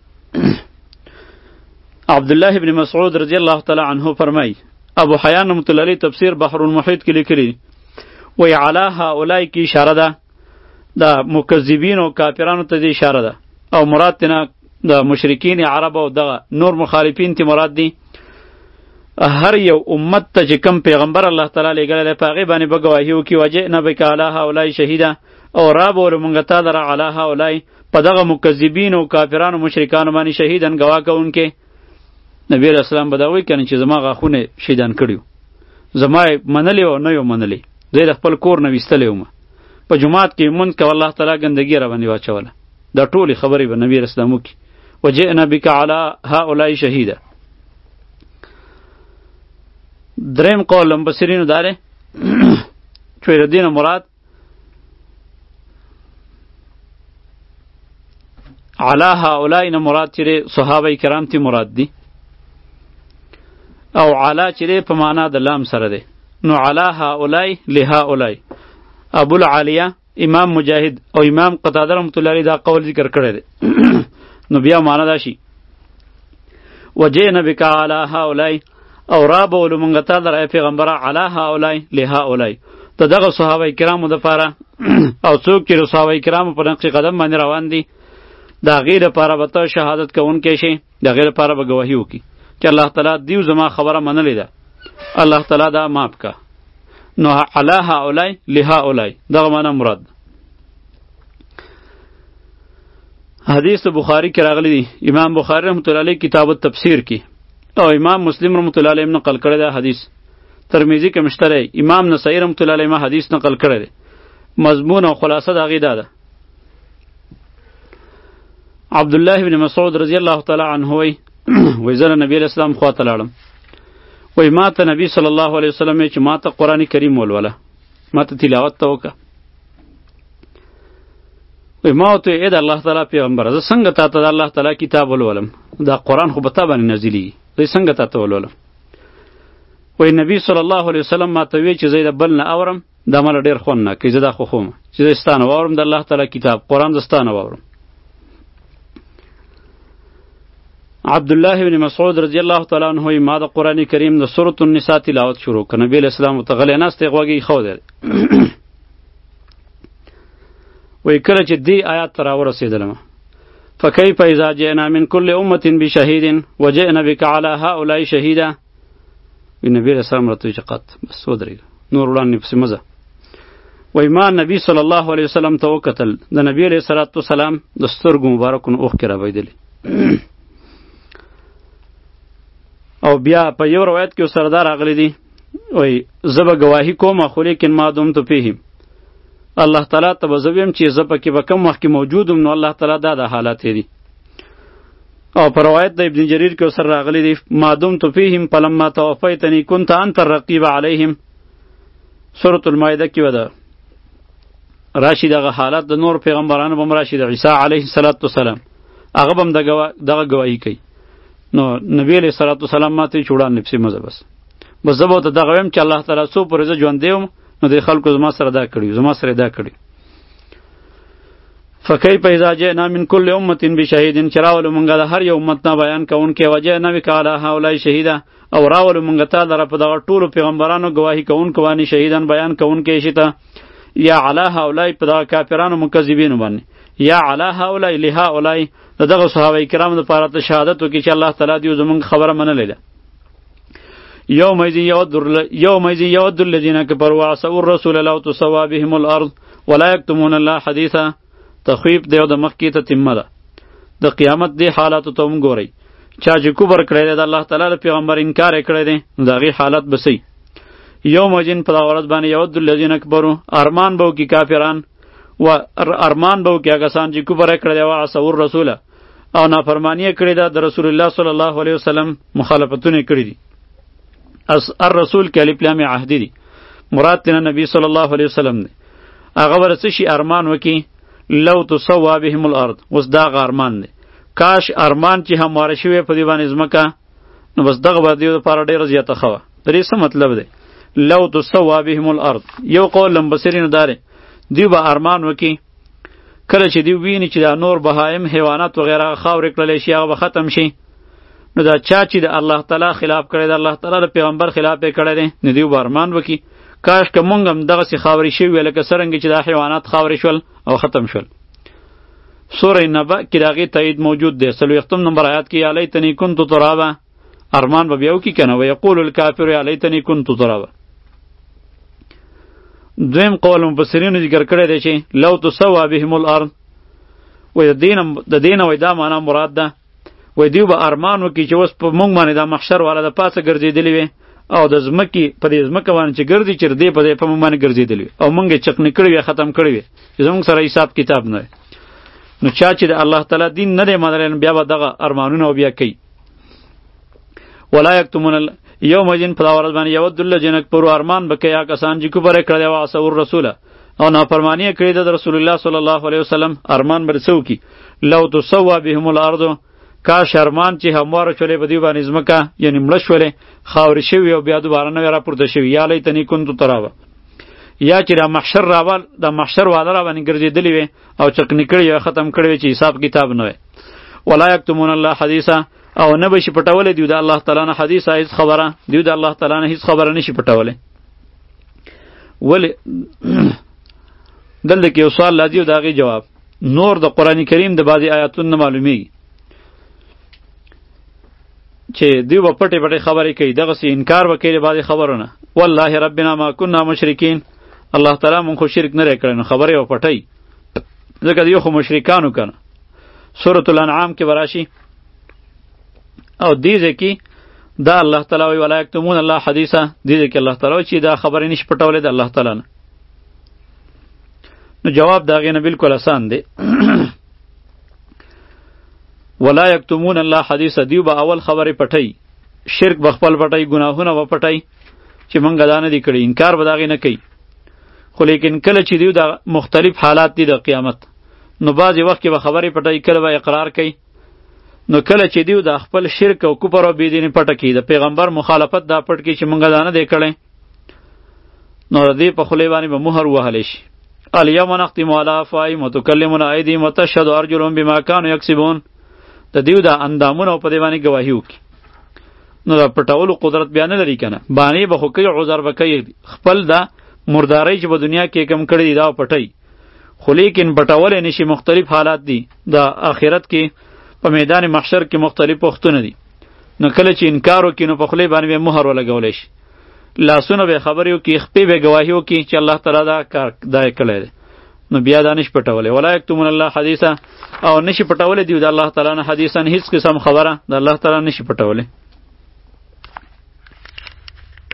عبدالله ابن مسعود رضی الله تعالی عنه فرمای، ابو حیان رحمة الله علیه تفسیر بحر المحیط کې لیکلی وی علی هؤلاء کی اشاره ده د مکذبین او کافرانو ته دی اشاره ده، او مراد تینا د مشرکین عرب او دغه نور مخالفین تی مراد دی. هر یو امت ته چې کم پیغمبر الله تعالی لېږلی دی په هغې باندې به ګواهي وکړي وجئنا بک علی هؤلاء شهیدا، او رابولو مونږ تا لره علی هؤلاء په دغه مکذبین او کافرانو مشرکانو باندې شهیدن ګواه کوونکې. نبی علیه السلام به دا وایي کنه چې زما غاښونه شهیدان کړي وو، زما یې منلی او نه یو منلی، زه یې د خپل کور نه ویستلی وم، په جومات کې مونځ کوه الله تعالی ګندګي را باندې واچوله. دا ټولې خبرې به نبی علیه السلام وکړي وجئنا بک علی هؤلاء شهیدا. دریم قول مفسرینو دا دی چې د دې نه مراد علی هؤلاء نه مراد چې صحابه کرام تی مراد دي، او علی چې په معنا د لام سره دی. نو علی هؤلاء لهؤلاء ابو العالیه امام مجاهد او امام قتاده رحمة الله علیه دا قول ذکر کړی دی. نو بیا معنا دا شي وجئنا بک علی هؤلاء، او را بولو مونږ ته در پیغمبره علی هؤلاء لهؤلاء ته دغه صحابه کرامو دپاره او څوک چې د صحابه کرامو په نقش قدم باندې روان دي د هغې لپاره به ته شهادت کوونکی شي، د هغې لپاره به ګواهي وکړي چې الله تعالی دیو زما خبره منلې ده، الله تعالی دا معاف که. نو علی هؤلاء لهؤلاء دغه معنا مراد. حدیث بخاری کې راغلی دی، امام بخاری رحمة الله علیه کتاب التفسیر کې، او امام مسلم رحمة الله علیه نقل کړی دی حدیث. ترمذی کې مشته دی، امام نسائی رحمة الله علیه ما حدیث نقل کړی دی. مضمون او خلاصه د هغې دا ده عبد الله بن مسعود رضی الله تعالی عنه وی وی زه نبی علیہ السلام خواته لاړم وی ما ته نبی صلی الله علیه وسلم چې ما ته قرآن کریم ولوله ما ته تلاوت ته وکړه وی ما ورته ای د الله تعالی پیغمبره زه څنګه تا ته د الله تعالی کتاب ولولم دا قرآن خو به تا باندې نازلېږي زه څنګه تا ته ولولم وی نبی صلی الله علیه وسلم ما ته وی چې زه د بل نه اورم دا ماله ډېر خوند نه کوي زه دا خوښوم چې زه ستا نه واورم د الله تعالی کتاب قرآن زه ستا نه واورم عبدالله بن مسعود رضی الله تعالی عنه ما د قرآن کریم د سورة النساء تلاوت شروع کړ نبی علیہ السلام ته غلی ناست یې غوږ یې ایښودی وی کله چې دې آیات ته راورسېدلم فکیف اذا جئنا من کل امة بشهید وجئنا بک علی هؤلاء شهیدا وی نبی علیہ السلام راته وی چې قط بس ودرېږه نور وړاندې پسې مه ځه وی ما نبی صلی الله علیه وسلم ته وکتل د نبی علیه الصلاة والسلام د سترګو مبارکو نه اوښکې رابهېدلې او بیا په یو روایت کې سره دا راغلی دی وی زه به ګواهي کوم خو لیکن ما دمت فیهم الله تعالی ته به زه ویم چې زه پکې به کم وخت کې موجود یم نو الله تعالی دا د حالات دی او په روایت د ابن جریر کې سره راغلی دی ما دمت فیهم فلما توفیتنی کنت انت الرقیب علیهم سورة المائده کې وده راشي دغه حالات د نور پیغمبرانو به هم راشي د عیسی علیه السلام هغه به هم دغه ګواهي کوي نو نبی علیہ الصلوۃ والسلام ماته چوڑان نفسي مزه بس بس زه به ته دغه ویم چې الله تعالی څو پورې زه ژوندی یم نو د خلکو زما سره دا کړي زما سره دا کړي فکیف اذا جئنا من کل امة بشهید چې راولو مونږه د هر یو امت نه بیان کوونکی وجئنا بک علی هؤلاء شهیدا او راولو مونږه تا لره په دغه ټولو پیغمبرانو ګواهي کوونکو باندې شهیدان بیان کوونکی شته یا علی هؤلاء په دغه کافرانو مکذبینو باندې یا علی هؤلاء لهؤلاء دغه صحابه کرامو لپاره ته شهادت وکړي چې الله تعالی دې زمونږ خبره منلې ده یومئذ یومئذ یود الذین کفروا وعصوا الرسول لو تسوی بهم الارض ولا یکتمون الله حدیثا تخویف دی او د مخکې ته تمه ده د قیامت دی حالاتو ته هم ګورئ چا چې کفر کړی دی د الله تعالی د پیغمبر انکار یې کړی دی نو د هغې حالت به څه یومئذ په دغه ورځ باندې یود الذین کفروا ارمان به وکړي کافران و ارمان به وکړي هغه کسان چې کفر یې کړی دی وعصوا الرسول او نافرمانی یې کړې ده د رسول الله صلی الله علیه وسلم مخالفتونه یې کړي دي الرسول کې الف لام عهدی دی مراد تینا نبی صلی الله علیه وسلم دی هغه به څه شي ارمان وکړي لو تسوی بهم الارض اوس دا هغه ارمان دی کاش ارمان چې همواره شوی په دې باندې ځمکه نو بس دغه به د دې دپاره ډېره زیاته ښه وه د دې څه مطلب دی لو تسوی بهم الارض یو قول لمبصرینو دا دی دوی به ارمان وکړي کله چې دوی ویني چې دا نور بهایم حیوانات وغیره خاورې کړلی شي هغه به ختم شي نو دا چا چې د الله تعالی خلاف کړی د الله تعالی د پیغمبر خلاف یې کړی دی نو دوی به ارمان وکړي کاش که مونږ هم دغسې خاورې شوي وی لکه څرنګه چې دا حیوانات خاورې شول او ختم شول سوره نبأ کې د هغې تایید موجود دی څلوېښتم نمبر آیات کې یا لیتنی کنت ترابا ارمان به بیا وکړي که نه ویقول الکافر یا لیتنی کنت ترابا دویم قول مفسرینو ذکر کړی دی چې لو تسوی بهم الارض وی د دې نه وی دا معنا مراد ده وی دوی به ارمان وکړي چې اوس په مونږ باندې دا محشر والا د پاسه ګرځېدلي وي او د ځمکې په دې ځمکه باندې چې ګرځي چې دې په دې په مونږ باندې ګرځېدلي وي او مونږ یې چکنې کړي وي ختم کړي وي چې زموږ سره حساب کتاب نه وي نو چا چې د الله تعالی دین نه دی منلی بیا به دغه ارمانونه بیا کوي ولا یکتمون یومئذ په دا ورځ باندې یود الذین کفروا ارمان به کوي هغه کسان چې کفر یې کړی دی وعصوا الرسول او نافرمانی یې کړې ده د رسول الله صلی الله علیه وسلم ارمان به څه وکړي لو تسوی بهم الارض کاش ارمان چې همواره شولې په دوی باندې ځمکه یعنې مړه شولې خاورې شوي او بیا دوباره نوې راپورته شوي یا لیتنی کنت ترابا یا چې دا محشر راول دا محشر والا را باندې ګرځېدلي وي او چکنې کړي وي ختم کړي وي چې حساب کتاب نه وي ولا یکتمون الله حدیثا او نه به شي پټولی دوی د الله تعالی نه حدیثه هېڅ خبره دوی د الله تعالی نه هېڅ خبره نه شي پټولی ولې دلته کې یو سوال راځي او د هغې جواب نور د قرآن کریم د بعضې آیاتونو نه معلومیږي چې دوی به پټې پټې خبرې کوي دغسې انکار به کوي د بعضې خبرو نه والله ربنا ما كنا مشرکین الله تعالی مونږ خو شرک نه دی کړی نو خبرې به پټوي ځکه دوی خو مشرکانو که نه سورة الانعام کې به راشي او دې ځای کې دا الله تعالی وایي ولا یکتمون الله حدیثه دې ځای کې الله تعالی وایي چې دا خبرې نشي پټولی د الله تعالی نه نو جواب د هغې نه بلکل اسان دی ولا یکتمون الله حدیث، دیو به اول خبرې پټی، شرک بخپل پټی، گناهونه و پټی چې مونږ دا نه دی کړی، انکار به د هغې نه کوي. خو لیکن کله چې دیو د مختلف حالات دي د قیامت، نو بعضې وخت کې به خبرې پټی، کله به اقرار کوي. نو کله چې دیو د خپل شرک او کفر او بېدیني پټه کړي، د پیغمبر مخالفت دا پټ کړي چې مونږ دا نه دی کړی، نو د دې په خولې باندې به مهر ووهلی شي. الیوم نختم علی افواههم وتکلمنا ایدیهم وتشهد ارجلهم بما کانوا یکسبون. د دیو د اندامونه په دې باندې ګواهي وکړي. نو د پټولو قدرت بیا نه لري که نه، بانې به خو کوي، عذر به کوي، خپل د مردارۍ چې په دنیا کې کم کړی دی دا پټی، خو لیکن پټولی نشي. مختلف حالات دي د آخرت کې، په میدان محشر کې مختلف وختونه دي. نو کله چې انکار وکړي نو په خولې باندې به مهر ولګولی شي، لاسونه به خبرې وکړي، خپې به ګواهي وکړي چې الله تعالی دا کار دا یې کړی دی. نو بیا دا نشي پټولی. ولا یکتمون الله حدیثا، او نشي پټولی دی د الله تعالی نه حدیثا، هیڅ قسم خبره د الله تعالی نشي پټولی.